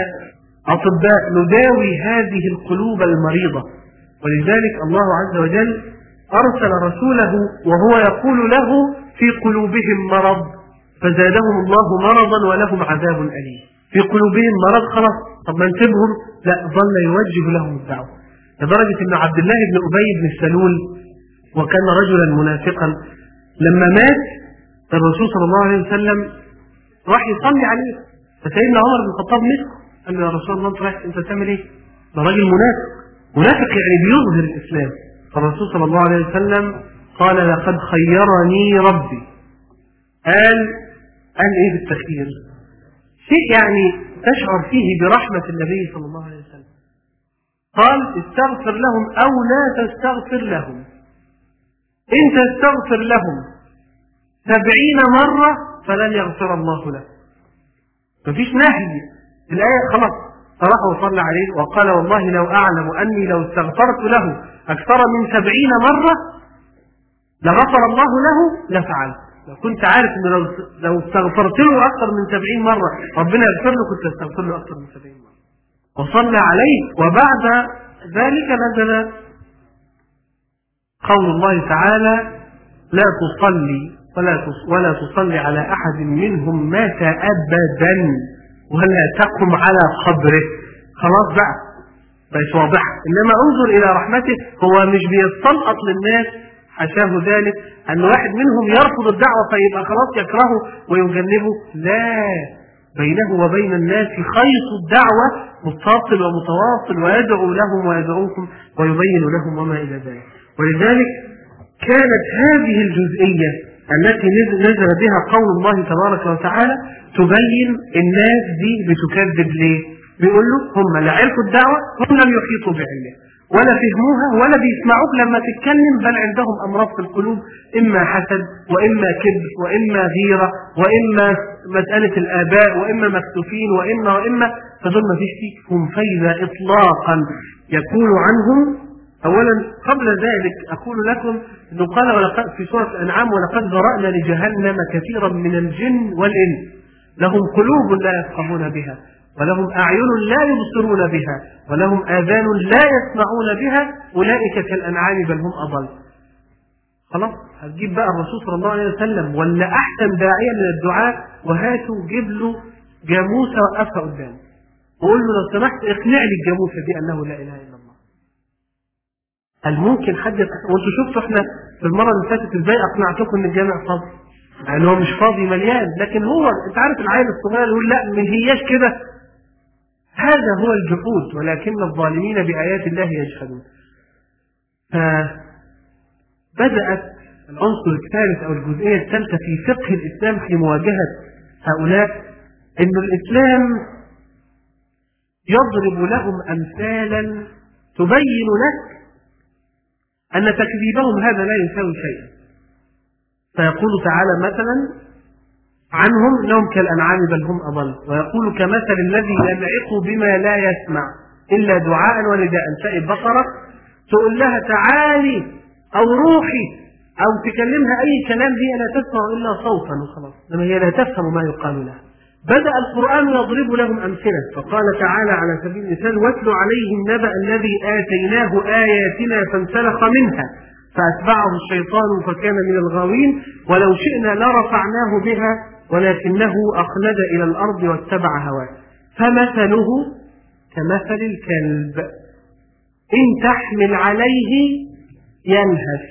أطباء نداوي هذه القلوب المريضة. ولذلك الله عز وجل أرسل رسوله وهو يقول له في قلوبهم مرض فزادهم الله مرضا ولهم عذاب أليم. في قلوبهم مرض، خلاص طب ما نسيبهم؟ لا، ظل يوجه لهم الدعوة، لدرجة أن عبد الله بن أبي بن السلول وكان رجلا منافقا لما مات الرسول صلى الله عليه وسلم راح يصلي عليه، فسيدنا عمر بن الخطاب مسكه قال له يا رسول الله انت تعمل ايه؟ ده راجل منافق يعني بيظهر الإسلام. فالرسول صلى الله عليه وسلم قال لقد خيرني ربي. قال ايه بالتخيير؟ شيء يعني تشعر فيه برحمة النبي صلى الله عليه وسلم. قال استغفر لهم أو لا تستغفر لهم، إن تستغفر لهم 70 مرة فلن يغفر الله له. مفيش نهي، الآية خلاص فراح وصلى عليه وقال والله لو أعلم أني لو استغفرت له أكثر من 70 مرة لغفر الله له لفعل. لو كنت عارف أنه لو استغفرت له أكثر من 70 مرة ربنا يغفر له كنت استغفر له أكثر من 70 مرة. وصلى عليه. وبعد ذلك نزل قول الله تعالى لا تصلي ولا تصلي على أحد منهم مات أبدا ولا تقم على قبره. خلاص بقى بقت واضحة. إنما انظر إلى رحمته، هو مش بيستلقط للناس حشاه ذلك أن واحد منهم يرفض الدعوة فيبقى خلاص يكرهه ويجنبه، لا، بينه وبين الناس خيط الدعوة متصل ومتواصل، ويدعو لهم ويدعوكم ويبين لهم وما إلى ذلك. ولذلك كانت هذه الجزئية التي نزل بها قول الله تبارك وتعالى تبين الناس دي بتكذب ليه. بيقول له هم لا عرفوا الدعوة هم لم يحيطوا بعلمها ولا فهموها ولا بيسمعوك لما تتكلم، بل عندهم أمراض في القلوب، إما حسد وإما كبر وإما غيرة وإما مسألة الآباء وإما مكتوفين وإما فدول ما فيش فيهم فايدة إطلاقا. يقول عنهم أولا قبل ذلك أقول لكم أنه قال في سورة الأنعام ولقد ذرأنا لجهنم كثيرا من الجن والإنس لهم قلوب لا يفقهون بها ولهم أعين لا يبصرون بها ولهم آذان لا يسمعون بها أولئك كالأنعام بل هم أضل. خلاص هتجيب بقى الرسول صلى الله عليه وسلم ولا أحسن داعية من الدعاء وهاتوا جيب له جاموسة وقفها قدامه وقول له لو سمحت اقنع لي الجاموسة دي أنه لا إله إلا الله. هل ممكن حد وانتوا شفتوا احنا في المرة اللي فاتت ازاي اقنعتكم ان الجامع فاضي؟ يعني هو مش فاضي مليان، لكن هو انت عارف العيل الصغير يقول لا من هياش كده. هذا هو الجحود، ولكن الظالمين بآيات الله يجحدون. فبدأت العنصر الثالث أو الجزئية الثالثة في فقه الإسلام في مواجهة هؤلاء، إن الإسلام يضرب لهم أمثالا تبين لك أن تكذيبهم هذا لا يساوي شيئا. فيقول تعالى مثلا عنهم إنهم كالأنعام بل هم أضل، ويقول كمثل الذي ينعق بما لا يسمع إلا دعاء ونداء. تلاقي البقرة تقول لها تعالي أو روحي أو تكلمها أي كلام، هي لا تسمع إلا صوتا وخلاص، لما هي لا تفهم ما يقال لها. بدأ القرآن يضرب لهم أمثلة، فقال تعالى على سبيل المثال: واتل عليهم نبأ الذي آتيناه آياتنا فانسلخ منها فأتبعه الشيطان فكان من الغاوين ولو شئنا لرفعناه بها ولكنه أخلد إلى الأرض واتبع هواه فمثله كمثل الكلب إن تحمل عليه ينهث.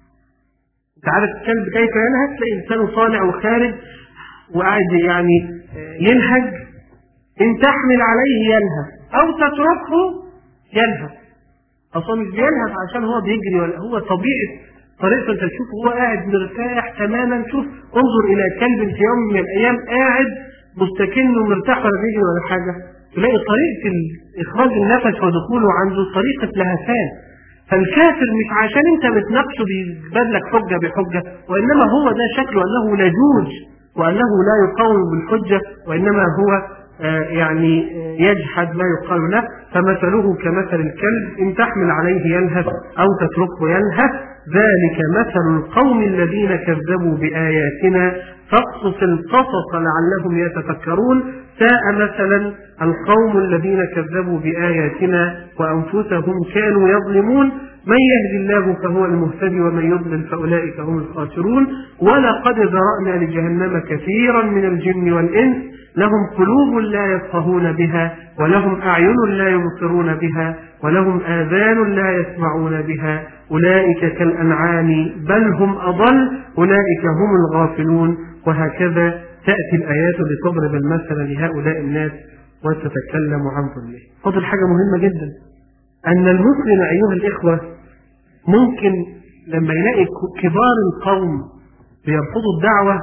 أنت عارف الكلب كيف ينهث؟ تلاقي إنسان صانع وخارج وقاعد يعني ينهج. إن تحمل عليه ينهث أو تتركه ينهث. أصلا مش بينهث عشان هو بيجري، ولا هو طبيعة طريقة. أنت تشوف هو قاعد مرتاح تماما. شوف انظر إلى كلب في يوم من الأيام قاعد مستكن ومرتاح ولا بيجري ولا حاجة، تلاقي طريقة إخراج النفس ودخوله عنده طريقة لهفان. فالكافر مش عشان أنت بتناقشه بيبادلك حجة بحجة، وإنما هو ده شكله أنه لجوج وأنه لا يقاوم بالحجة، وإنما هو يعني يجحد ما يقال له. فمثله كمثل الكلب إن تحمل عليه ينهث أو تتركه ينهث ذلك مثل القوم الذين كذبوا بآياتنا فاقصص القصص لعلهم يتفكرون. ساء مثلا القوم الذين كذبوا بآياتنا وأنفسهم كانوا يظلمون. من يهدي الله فهو المهتدي ومن يضلل فأولئك هم الخاسرون. ولقد ذرأنا لجهنم كثيرا من الجن والإنس لهم قلوب لا يفقهون بها ولهم أعين لا يبصرون بها ولهم آذان لا يسمعون بها أولئك كالأنعام بل هم أضل أولئك هم الغافلون. وهكذا تأتي الآيات لتضرب المثل لهؤلاء الناس وتتكلم عن ظلمه. فضل حاجة مهمة جدا، أن المسلم أيها الإخوة ممكن لما يلاقي كبار القوم بيرفضوا الدعوة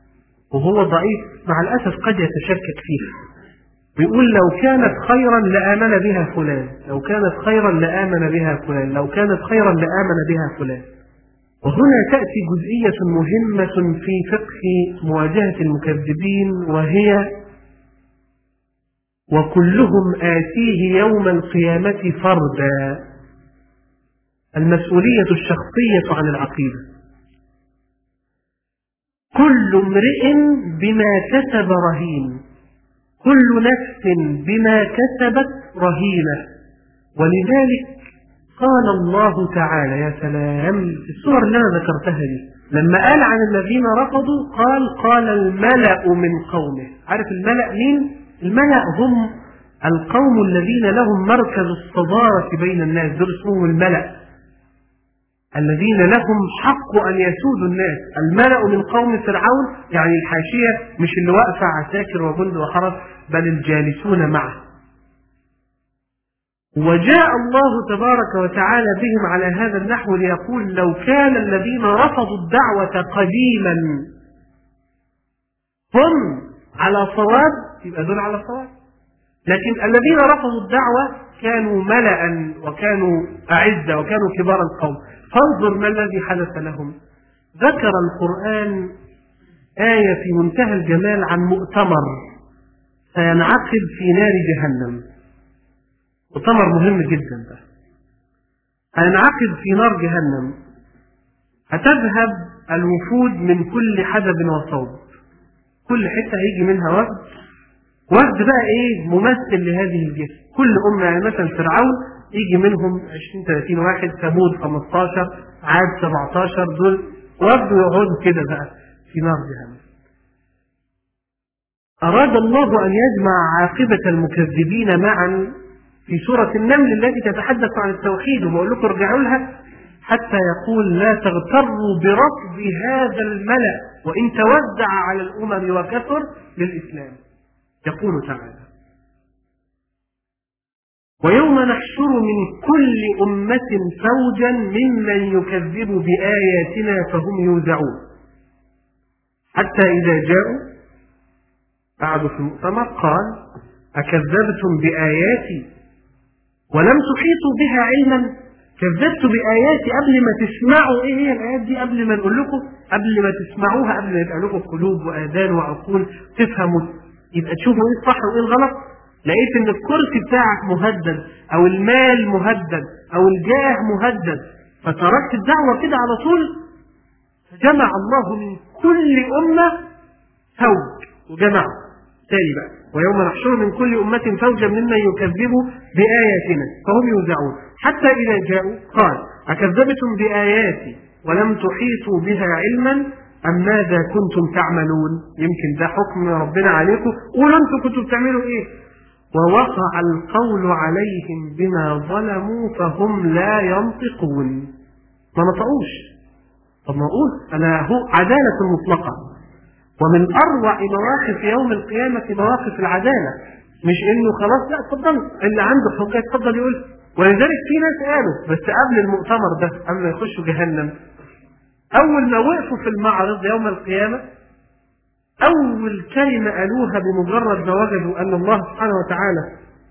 وهو ضعيف مع الأسف قد يتشكك فيها، بيقول لو كانت خيرا لآمن بها فلان، لو كانت خيرا لآمن بها فلان، لو كانت خيرا لآمن بها فلان. وهنا تأتي جزئية مهمة في فقه مواجهة المكذبين، وهي وكلهم آتيه يوم القيامة فردا. المسؤولية الشخصية عن العقيدة. كل امرئ بما كسب رهين، كل نفس بما كسبت رهينة. ولذلك قال الله تعالى، يا سلام في السور اللي أنا ذكرتها دي، لما قال عن الذين رفضوا قال الملأ من قومه. عارف الملأ مين؟ الملأ هم القوم الذين لهم مركز الصدارة بين الناس، دول اسمهم الملأ الذين لهم حق أن يسودوا الناس. الملأ من قوم فرعون يعني الحاشية، مش اللي واقفة عساكر وجند وحرس، بل الجالسون معه. وجاء الله تبارك وتعالى بهم على هذا النحو ليقول لو كان الذين رفضوا الدعوة قديما هم على صواب يبقى دول على صواب، لكن الذين رفضوا الدعوة كانوا ملأ وكانوا أعزة وكانوا كبار القوم. فانظر ما الذي حدث لهم. ذكر القرآن آية في منتهى الجمال عن مؤتمر سينعقد في نار جهنم. مؤتمر مهم جدا ده هينعقد في نار جهنم. هتذهب الوفود من كل حدب وصوب، كل حتة هيجي منها وفد بقى ايه ممثل لهذه الجهة. كل أمة يعني مثلا فرعون يجي منهم 20-30 واحد، ثمود 15، عاد 17، دول وفد يقعدوا كده بقى في نار جهنم. أراد الله أن يجمع عاقبة المكذبين معا في سورة النمل التي تتحدث عن التوحيد، وبقول لكم ارجعوا لها حتى يقول لا تغتروا برفض هذا الملأ وإن توزع على الأمم وكثر للإسلام. يقول تعالى ويوم نحشر من كل أمة فوجا ممن يكذب بآياتنا فهم يوزعون. حتى إذا جاءوا قعدوا في المؤتمر قال أكذبتم بآياتي ولم تحيطوا بها علما؟ كذبتوا بآياتي قبل ما تسمعوا إيه هي الآيات دي، قبل ما نقول لكم، قبل ما تسمعوها، قبل ما يبقى لكم قلوب وآذان وعقول تفهموا يبقى تشوفوا إيه الصح وإيه الغلط. لقيت إن الكرسي بتاعك مهدد أو المال مهدد أو الجاه مهدد فتركت الدعوة كده على طول. فجمع الله من كل أمة فوج وجمعوا تاني بقى ويوم نحشر من كل أمة فوجا ممن يكذب بآياتنا فهم يوزعون. حتى إذا جاءوا قال أكذبتم بآياتي ولم تحيطوا بها علما أم ماذا كنتم تعملون؟ يمكن ده حكم ربنا عليكم، قولوا أنتم كنتم بتعملوا إيه؟ ووقع القول عليهم بما ظلموا فهم لا ينطقون. ما نطقوش. طب ما أقول أنا هو عدالة مطلقة، ومن أروع مواقف يوم القيامة مواقف العدالة، مش إنه خلاص لا اتفضل اللي عنده حجة اتفضل يقول. ولذلك في ناس قالوا بس قبل المؤتمر ده قبل ما يخشوا جهنم، أول ما وقفوا في المعرض يوم القيامة أول كلمة قالوها بمجرد ما وجدوا أن الله سبحانه وتعالى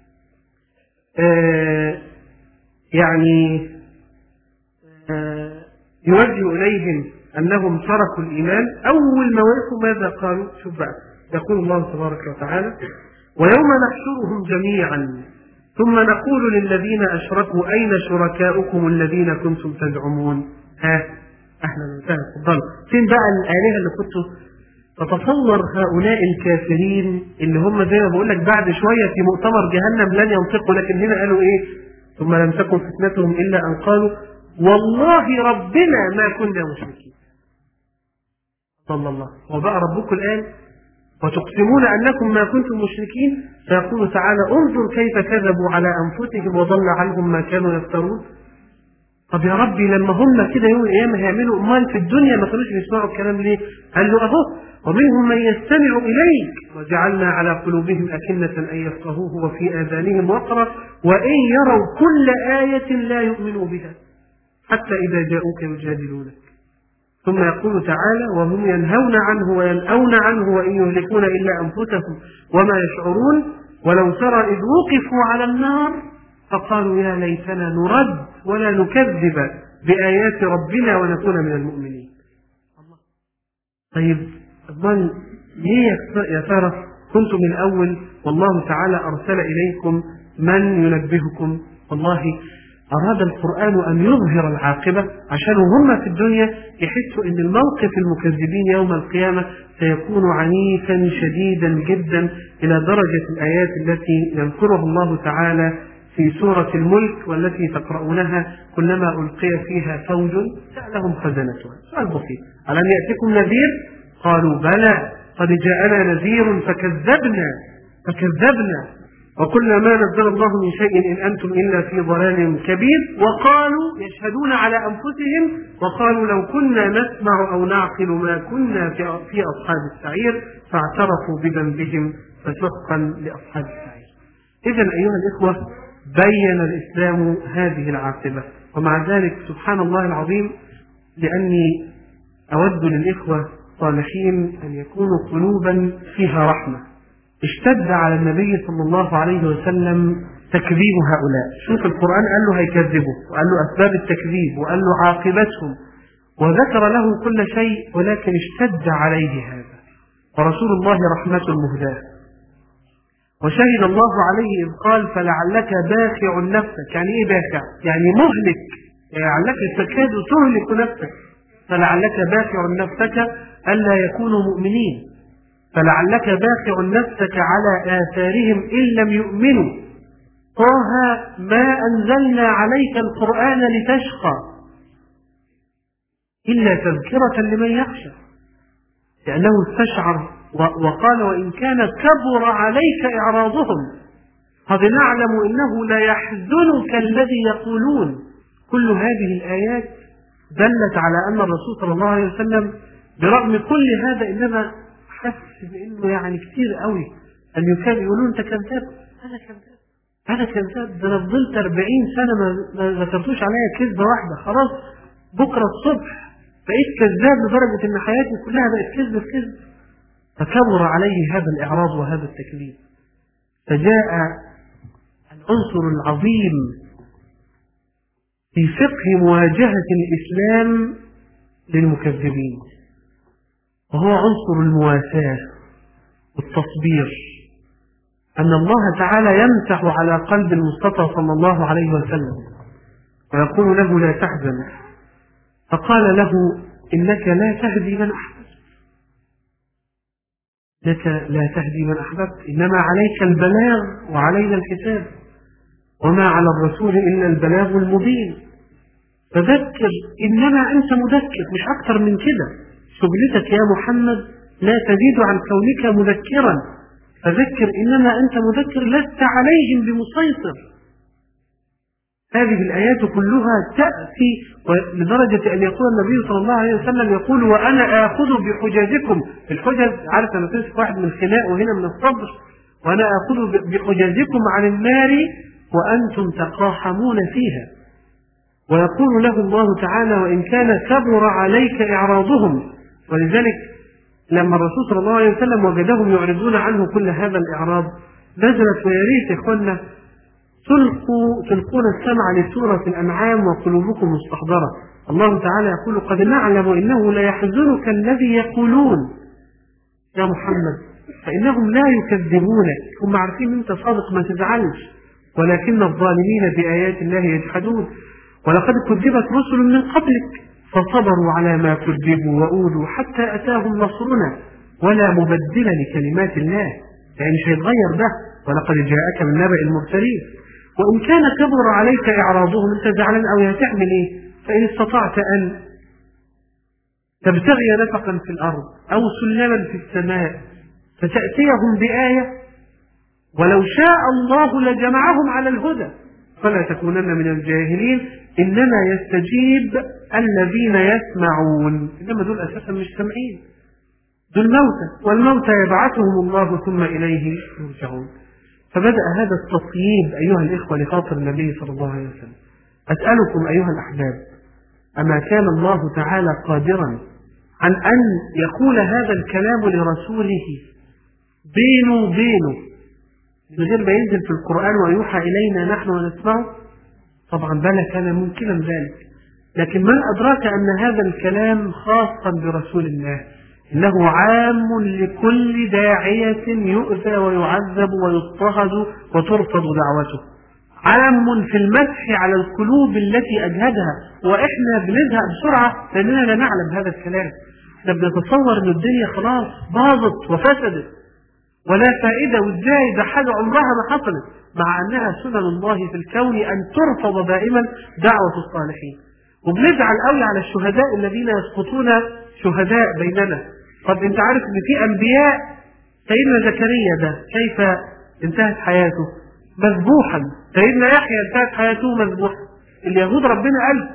يوجه إليهم أنهم تركوا الإيمان، أول ما وقفوا ماذا قالوا؟ شوف بقى يقول الله تبارك وتعالى ويوم نحشرهم جميعا ثم نقول للذين أشركوا أين شركاؤكم الذين كنتم تزعمون؟ أهلا وسهلا تفضلوا. فين بقى الآلهة اللي كنتوا؟ تتصور هؤلاء الكافرين اللي هم زي ما بقول لك بعد شوية في مؤتمر جهنم لن ينطقوا، لكن هنا قالوا إيه؟ ثم لم تكن فتنتهم إلا أن قالوا والله ربنا ما كنا مشركين. صلى الله. وبقى ربكم الآن وتقسمون أنكم ما كنتم مشركين، فيقول تعالى انظر كيف كذبوا على أنفسهم وضل عنهم ما كانوا يفترون. طب يا ربي لما هم كده يوم القيامة هيعملوا أمال في الدنيا ما كانوش بيسمعوا الكلام ليه؟ قال له أهو ومنهم من يستمع إليك وجعلنا على قلوبهم أكنة أن يفقهوه وفي آذانهم وقرا وإن يروا كل آية لا يؤمنوا بها حتى إذا جاءوك يجادلونك. ثم يقول تعالى وهم ينهون عنه وينأون عنه وإن يهلكون إلا أنفسهم وما يشعرون ولو ترى إذ وقفوا على النار فقالوا يا ليتنا نرد ولا نكذب بآيات ربنا ونكون من المؤمنين. طيب أضمن ليه يا ترى كنتم من الأول والله تعالى أرسل إليكم من ينبهكم؟ والله أراد القرآن أن يظهر العاقبة عشان هم في الدنيا يحسوا أن الموقف المكذبين يوم القيامة سيكون عنيفا شديدا جدا إلى درجة الآيات التي يذكرها الله تعالى في سورة الملك والتي تقرؤونها كلما ألقي فيها فوج سألهم خزنتها. سؤال بسيط ألم يأتكم نذير؟ قالوا بلى قد جاءنا نذير فكذبنا وكل ما نزل الله من شيء إن أنتم إلا في ضلال كبير وقالوا يشهدون على أنفسهم وقالوا لو كنا نسمع أو نعقل ما كنا في أصحاب السعير فاعترفوا بذنبهم فسحقا لأصحاب السعير. إذن أيها الإخوة بين الإسلام هذه العاقبة، ومع ذلك سبحان الله العظيم لأني أود للإخوة الصالحين أن يكونوا قلوبا فيها رحمة. اشتد على النبي صلى الله عليه وسلم تكذيب هؤلاء. شوف القرآن قال له هيكذبه وقال له أسباب التكذيب وقال له عاقبتهم وذكر له كل شيء، ولكن اشتد عليه هذا. ورسول الله رحمة مهداة وشهد الله عليه إذ قال فلعلك باخع نفسك. يعني إيه باخع؟ يعني مهلك، يعني لعلك تكاد تهلك نفسك. فلعلك باخع نفسك ألا يكونوا مؤمنين، فلعلك باخع نفسك على آثارهم إن لم يؤمنوا. طه ما أنزلنا عليك القرآن لتشقى إلا تذكرة لمن يخشى، لأنه استشعر وقال وإن كان كبر عليك إعراضهم قد نعلم إنه لا يحزنك الذي يقولون. كل هذه الآيات دلت على أن الرسول صلى الله عليه وسلم برغم كل هذا إنما حس بأنه يعني كثير قوي أن كانوا يقولون أنت كذاب، أنا كذاب، أنا كذاب، ده أنا فضلت 40 سنة ما ذكرتوش عليا كذبة واحدة، خلاص بكرة الصبح بقيت كذاب لدرجة إن حياتي كلها بقت كذب في كذب. فكبر عليه هذا الإعراض وهذا التكذيب، فجاء العنصر العظيم في فقه مواجهة الإسلام للمكذبين، وهو عنصر المواساة والتصبير. أن الله تعالى يمسح على قلب المصطفى صلى الله عليه وسلم ويقول له لا تحزن، فقال له إنك لا تهدي من أحببت، لك لا تهدي من أحببت، إنما عليك البلاغ وعلينا الحساب، وما على الرسول إلا البلاغ المبين. فذكر، إنما أنت مذكر مش أكثر من كده، شغلتك يا محمد لا تزيد عن كونك مذكرا، فذكر إنما أنت مذكر لست عليهم بمسيطر. هذه الآيات كلها تأتي لدرجة أن يقول النبي صلى الله عليه وسلم يقول وأنا آخذ بحجاجكم. الحجج عارف أنا تمسك واحد من الخناق وهنا من الصبر، وأنا آخذ بحجاجكم عن النار وأنتم تقاحمون فيها. ويقول له الله تعالى وإن كان كبر عليك إعراضهم. ولذلك لما الرسول صلى الله عليه وسلم وجدهم يعرضون عنه كل هذا الإعراض نزلت ويا ريت إخواننا تلقون السمع لسورة الأنعام وقلوبكم مستحضرة. الله تعالى يقول قد نعلم إنه لا يحزنك الذي يقولون يا محمد فإنهم لا يكذبونك، هم عارفين أنت صادق ما تزعلش، ولكن الظالمين بآيات الله يجحدون. ولقد كذبت رسل من قبلك فصبروا على ما كذبوا وأوذوا حتى أتاهم نصرنا ولا مبدل لكلمات الله، يعني مش هيتغير ده. ولقد جاءك من نبأ المرسلين. وإن كان كبر عليك إعراضهم، أنت زعلان أو هتعمل إيه؟ فإن استطعت أن تبتغي نفقا في الأرض أو سلما في السماء فتأتيهم بآية، ولو شاء الله لجمعهم على الهدى فلا تكونن من الجاهلين، إنما يستجيب الذين يسمعون، إنما دول أساسا مش سامعين، دول موتى، والموتى يبعثهم الله ثم إليه يرجعون. فبدأ هذا التصييب أيها الإخوة لخاطر النبي صلى الله عليه وسلم. أسألكم أيها الأحباب، أما كان الله تعالى قادرا عن أن يقول هذا الكلام لرسوله بينه وبينه من غير ما ينزل في القرآن ويوحى إلينا نحن ونسمعه؟ طبعا بلى، كان ممكنا ذلك، لكن من أدراك أن هذا الكلام خاصا برسول الله، إنه عام لكل داعية يؤذى ويعذب ويضطهد وترفض دعوته، عام في المسح على القلوب التي أجهدها. وإحنا بنزهق بسرعة لأننا لا نعلم هذا الكلام، احنا بنتصور أن الدنيا خلاص باظت وفسدت ولا فائدة، وإزاي ده حاجة عمرها ما حصلت، مع أنها سنن الله في الكون أن ترفض دائما دعوة الصالحين. وبنزعل قوي على الشهداء الذين يسقطون شهداء بيننا. طب انت عارف ان في انبياء، سيدنا زكريا ده كيف انتهت حياته؟ مذبوحا. سيدنا يحيى انتهت حياته مذبوحا. اليهود ربنا قال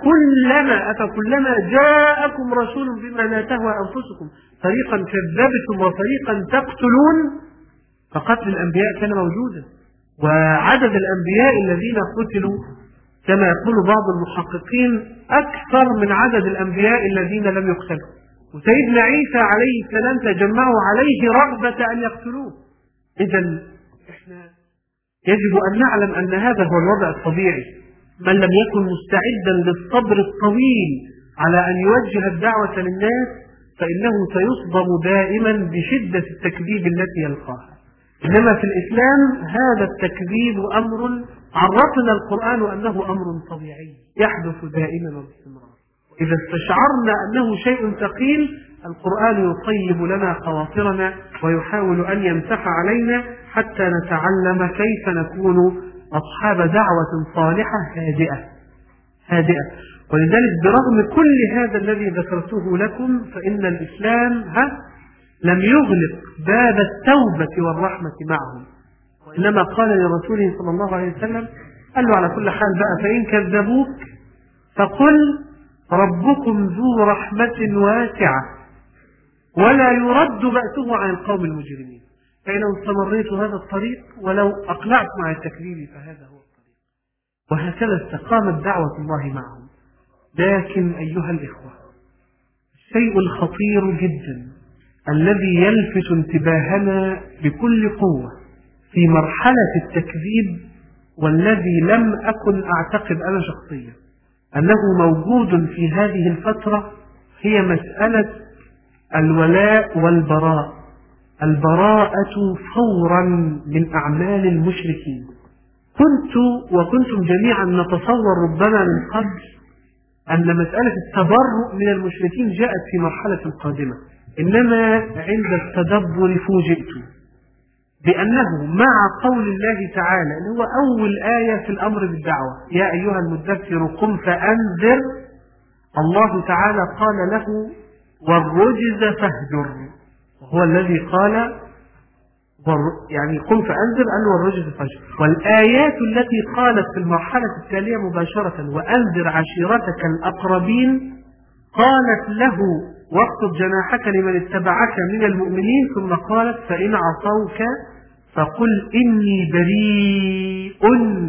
كلما جاءكم رسول بما لا تهوى انفسكم فريقا كذبتم وفريقا تقتلون، فقتل الانبياء كان موجودا، وعدد الانبياء الذين قتلوا كما يقول بعض المحققين أكثر من عدد الأنبياء الذين لم يقتلوا. وسيدنا عيسى عليه السلام تجمعوا عليه رغبة أن يقتلوه. إذن إحنا يجب أن نعلم أن هذا هو الوضع الطبيعي. من لم يكن مستعدا للصبر الطويل على أن يوجه الدعوة للناس فإنه سيصدم دائما بشدة التكذيب التي يلقاها. إنما في الإسلام هذا التكذيب أمر عرفنا القرآن أنه أمر طبيعي يحدث دائما وباستمرار. إذا استشعرنا أنه شيء ثقيل القرآن يطيب لنا خواطرنا ويحاول أن يمسح علينا حتى نتعلم كيف نكون أصحاب دعوة صالحة هادئة. ولذلك برغم كل هذا الذي ذكرته لكم فإن الإسلام لم يغلق باب التوبة والرحمة معهم، وإنما قال لرسوله صلى الله عليه وسلم، قال له على كل حال بقى فإن كذبوك فقل ربكم ذو رحمة واسعة ولا يرد بأسه عن القوم المجرمين. فلو استمريت هذا الطريق ولو أقلعت مع التكذيب فهذا هو الطريق. وهكذا استقامت دعوة الله معهم. لكن أيها الإخوة، الشيء الخطير جدا الذي يلفت انتباهنا بكل قوة في مرحلة التكذيب، والذي لم أكن أعتقد أنا شخصيا أنه موجود في هذه الفترة، هي مسألة الولاء والبراء. البراءة فورا من أعمال المشركين. وكنتم جميعا نتصور ربما من قبل أن مسألة التبرؤ من المشركين جاءت في مرحلة قادمة، إنما عند التدبر فوجئت بأنه مع قول الله تعالى اللي هو أول آية في الأمر بالدعوة، يا أيها المدثر قم فأنذر، الله تعالى قال له والرجز فاهجر، وهو الذي قال يعني قم فأنذر أنه والرجز فاهجر. والآيات التي قالت في المرحلة التالية مباشرة وأنذر عشيرتك الأقربين قالت له واخفض جناحك لمن اتبعك من المؤمنين، ثم قالت فإن عصوك فقل إني بريء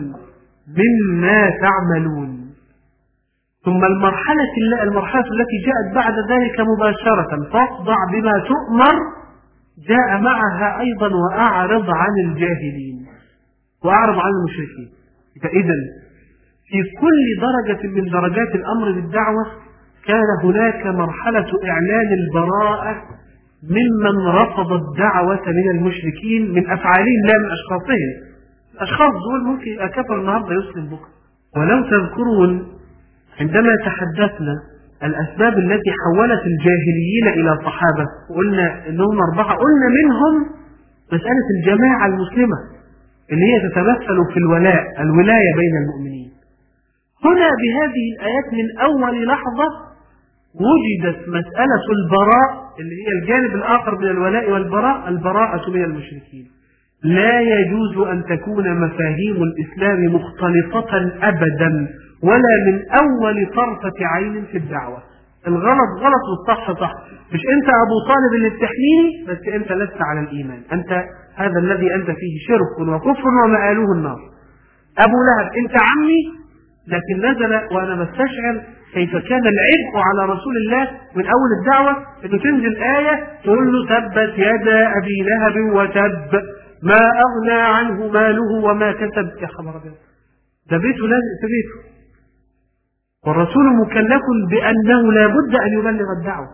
مما تعملون. ثم المرحلة التي جاءت بعد ذلك مباشرة فاصدع بما تؤمر، جاء معها أيضا وأعرض عن الجاهلين وأعرض عن المشركين. فإذا في كل درجة من درجات الأمر بالدعوة كان هناك مرحلة إعلان البراءة ممن رفض الدعوة من المشركين، من أفعالهم لا من أشخاصهم. الأشخاص دول ممكن أكثر النهاردة يسلم بكرة. ولو تذكرون عندما تحدثنا الأسباب التي حولت الجاهليين إلى صحابة وقلنا إنهم 4، قلنا منهم مسألة الجماعة المسلمة اللي هي تتمثل في الولاية بين المؤمنين. هنا بهذه الآيات من أول لحظة وجدت مسألة البراء اللي هي الجانب الآخر من الولاء والبراء، البراءة من المشركين. لا يجوز أن تكون مفاهيم الإسلام مختلطة أبدا، ولا من أول طرفة عين في الدعوة. الغلط غلط والصح صح. مش أنت أبو طالب اللي بتحميني، بس أنت لست على الإيمان، أنت هذا الذي أنت فيه شرك وكفر ومآلوه النار. أبو لهب أنت عمي، لكن نزل وأنا بستشعر كيف كان العبء على رسول الله من أول الدعوة إنه تنزل آية تقول له تبت يدا أبي لهب وتب ما أغنى عنه ماله وما كسب. يا خبر أبيض، ده بيته لازق في بيته، والرسول مكلف بأنه لا بد أن يبلغ الدعوة.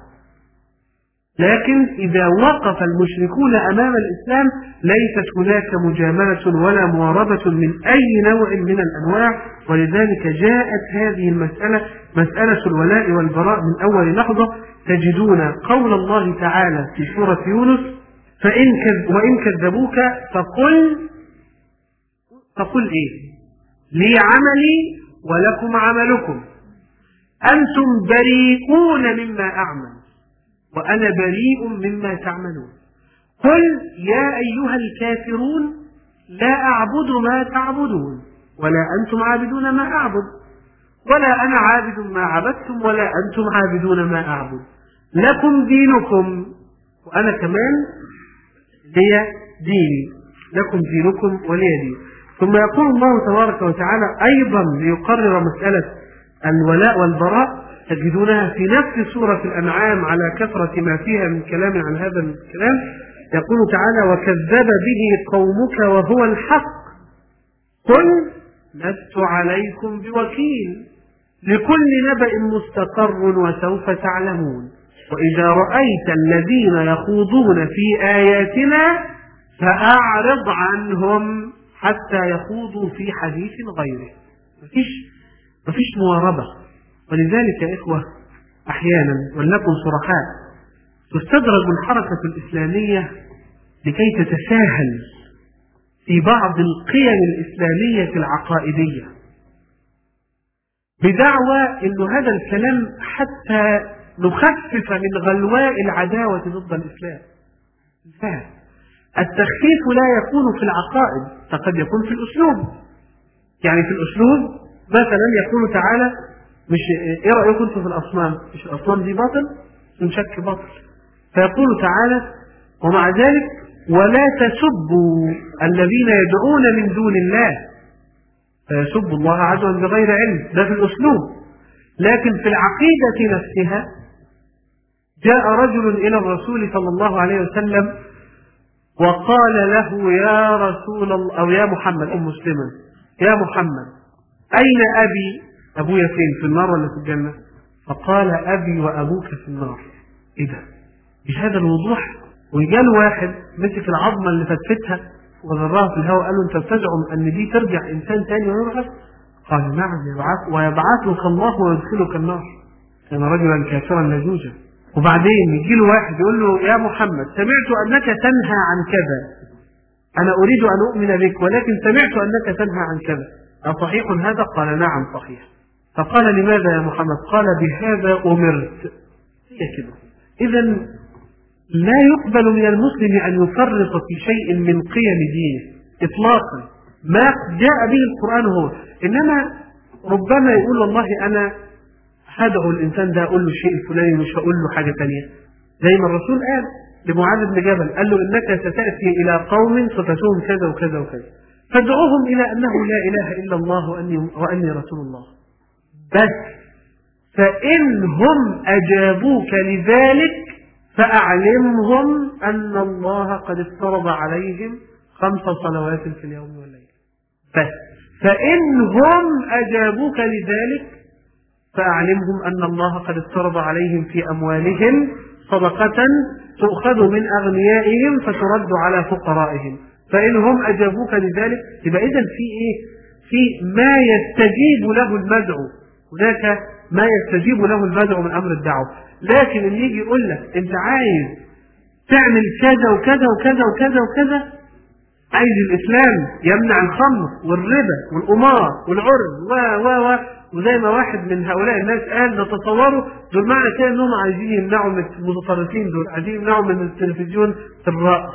لكن إذا وقف المشركون أمام الإسلام ليست هناك مجاملة ولا مواربة من أي نوع من الأنواع. ولذلك جاءت هذه المسألة، مسألة الولاء والبراء، من أول لحظة. تجدون قول الله تعالى في سورة يونس وإن كذبوك فقل إيه لي عملي ولكم عملكم أنتم بريئون مما أعمل وأنا بريء مما تعملون. قل يا أيها الكافرون لا أعبد ما تعبدون ولا أنتم عابدون ما أعبد ولا أنا عابد ما عبدتم ولا أنتم عابدون ما أعبد لكم دينكم وأنا كمان لي ديني لكم دينكم ولي دين. ثم يقول الله تبارك وتعالى أيضا ليقرر مسألة الولاء والبراء، تجدونها في نفس سورة الأنعام على كثرة ما فيها من كلام عن هذا الكلام. يقول تعالى وكذب به قومك وهو الحق قل لست عليكم بوكيل لكل نبأ مستقر وسوف تعلمون وإذا رأيت الذين يخوضون في آياتنا فأعرض عنهم حتى يخوضوا في حديث غيره. مفيش مواربة. ولذلك يا إخوة أحيانا ولنكن صرحاء تستدرج الحركة الإسلامية لكي تتساهل في بعض القيم الإسلامية العقائدية بدعوى أن هذا الكلام حتى نخفف من غلواء العداوة ضد الإسلام. التخفيف لا يكون في العقائد، فقد يكون في الأسلوب. يعني في الأسلوب مثلا يقول تعالى مش ايه رأيكم في الأصنام؟ مش الأصنام دي باطل؟ نشك باطل. فيقول تعالى ومع ذلك ولا تسبوا الذين يدعون من دون الله فيسبوا الله عدوا بغير علم. ده في الأسلوب. لكن في العقيدة نفسها جاء رجل إلى الرسول صلى الله عليه وسلم وقال له يا رسول الله أو يا محمد مسلما يا محمد أين أبي؟ أبويا فين؟ في النار ولا في الجنة؟ فقال أبي وأبوك في النار. إيه ده؟ بهذا الوضوح. وجاء واحد مسك العظمة اللي فتتها وذرها في الهواء قال له أنت بتزعم أن دي ترجع إنسان ثاني ويبعث؟ قال نعم ويبعثك الله ويدخلك النار. كان رجلا كافرا لجوجا. وبعدين يجي له واحد يقول له يا محمد سمعت أنك تنهى عن كذا، أنا أريد أن أؤمن بك ولكن سمعت أنك تنهى عن كذا، أصحيح هذا؟ قال نعم صحيح. فقال لماذا يا محمد؟ قال بهذا أمرت. هي كده. إذا لا يقبل من المسلم أن يفرط في شيء من قيم دينه إطلاقا. ما جاء به القرآن هو. إنما ربما يقول والله أنا هدعو الإنسان ده أقول له الشيء الفلاني مش هقول له حاجة تانية، زي ما الرسول قال لمعاذ بن جبل قال له إنك ستأتي إلى قوم صفتهم كذا وكذا وكذا فادعوهم إلى أنه لا إله إلا الله وأني رسول الله بس، فإن هم أجابوك لذلك فأعلمهم أن الله قد افترض عليهم 5 صلوات في اليوم والليل بس، فإن هم أجابوك لذلك فأعلمهم أن الله قد افترض عليهم في أموالهم صدقة تؤخذ من أغنيائهم فترد على فقرائهم، فإن هم أجابوك لذلك. يبقى إذن في إيه؟ في ما يستجيب له المدعو، هناك ما يستجيب له المدعو من أمر الدعوة. لكن اللي يجي يقول لك أنت عايز تعمل كذا وكذا وكذا وكذا وكذا، عايز الإسلام يمنع الخمر والربا والقمار والعرض وزي ما واحد من هؤلاء الناس قال نتصوروا دول معنى كده انهم عايزين يمنعوا من المتطرفين، دول عايزين يمنعوا من التلفزيون الرقص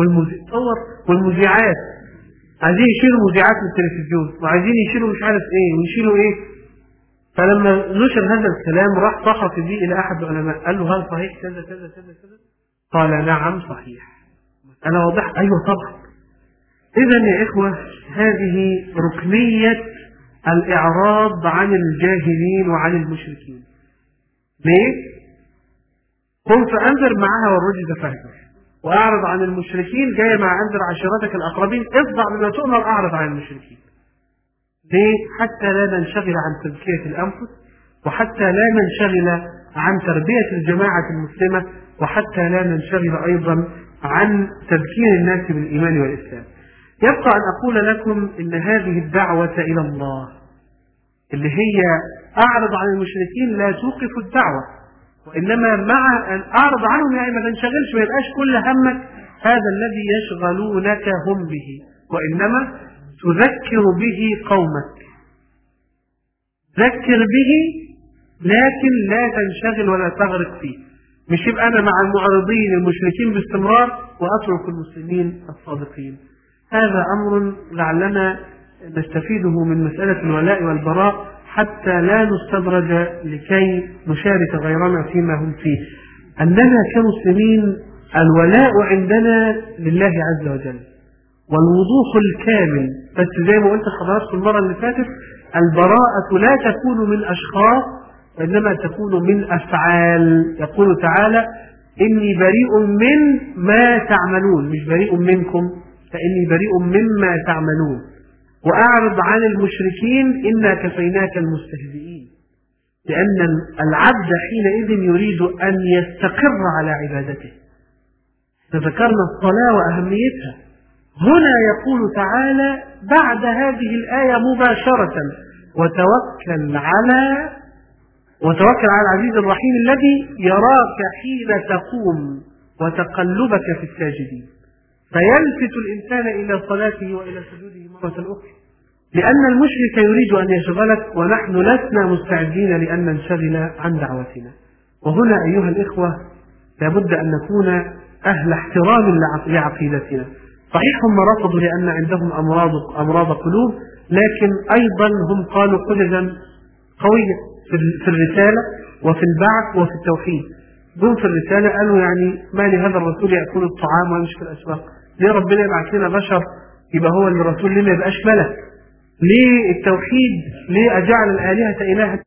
والمذيعات، عايزين يشيلوا مذيعات من التلفزيون وعايزين يشيلوا مش عارف ايه ويشيلوا ايه. فلما نشر هذا الكلام راح صحفي به الى احد العلماء قال له هل صحيح كذا كذا كذا كذا؟ قال نعم صحيح. انا واضح؟ ايوه طبعا. اذا يا اخوه هذه ركنيه الإعراض عن الجاهلين وعن المشركين. ليه؟ قم فأنذر معها والرجز فاهجر، وأعرض عن المشركين جاية مع أنذر عشيرتك الأقربين، اصدع بما تؤمر أعرض عن المشركين. ليه؟ حتى لا ننشغل عن تزكية الأنفس، وحتى لا ننشغل عن تربية الجماعة المسلمة، وحتى لا ننشغل أيضا عن تذكير الناس بالإيمان والإسلام. يبقى أن أقول لكم إن هذه الدعوة إلى الله اللي هي أعرض عن المشركين لا توقف الدعوة، وإنما مع أن أعرض عنهم يعني ما تنشغلش، ما يبقاش كل همك هذا الذي يشغلونك هم به، وإنما تذكر به قومك. ذكر به لكن لا تنشغل ولا تغرق فيه. مش يبقى أنا مع المعرضين المشركين باستمرار وأترك المسلمين الصادقين. هذا أمر لعلنا نستفيده من مسألة الولاء والبراء حتى لا نستدرج لكي نشارك غيرنا فيما هم فيه. أننا كمسلمين الولاء عندنا لله عز وجل والوضوح الكامل، بس زي ما قلت حضراتكم المرة اللي فاتت البراءة لا تكون من أشخاص وإنما تكون من أفعال. يقول تعالى إني بريء من ما تعملون، مش بريء منكم، فإني بريء مما تعملون. وأعرض عن المشركين إنا كفيناك المستهزئين، لأن العبد حينئذ يريد أن يستقر على عبادته. تذكرنا الصلاة وأهميتها. هنا يقول تعالى بعد هذه الآية مباشرة وتوكل على العزيز الرحيم الذي يراك حين تقوم وتقلبك في الساجدين، فيلفت الإنسان إلى صلاته وإلى سجوده مرة أخرى، لأن المشرك يريد أن يشغلك ونحن لسنا مستعدين لأن ننشغل عن دعوتنا. وهنا أيها الإخوة لابد أن نكون أهل احترام لعقيدتنا. صحيح هم رفضوا لأن عندهم أمراض قلوب، لكن أيضا هم قالوا حججا قوية في الرسالة وفي البعث وفي التوحيد. جم في الرسالة قالوا يعني ما لهذا الرسول يأكل الطعام ويمشي في الأسواق؟ ليه ربنا يبعث لنا بشر يبقى هو الرسول؟ ليه ما يبقاش ملك؟ ليه التوحيد؟ ليه أجعل الآلهة إلها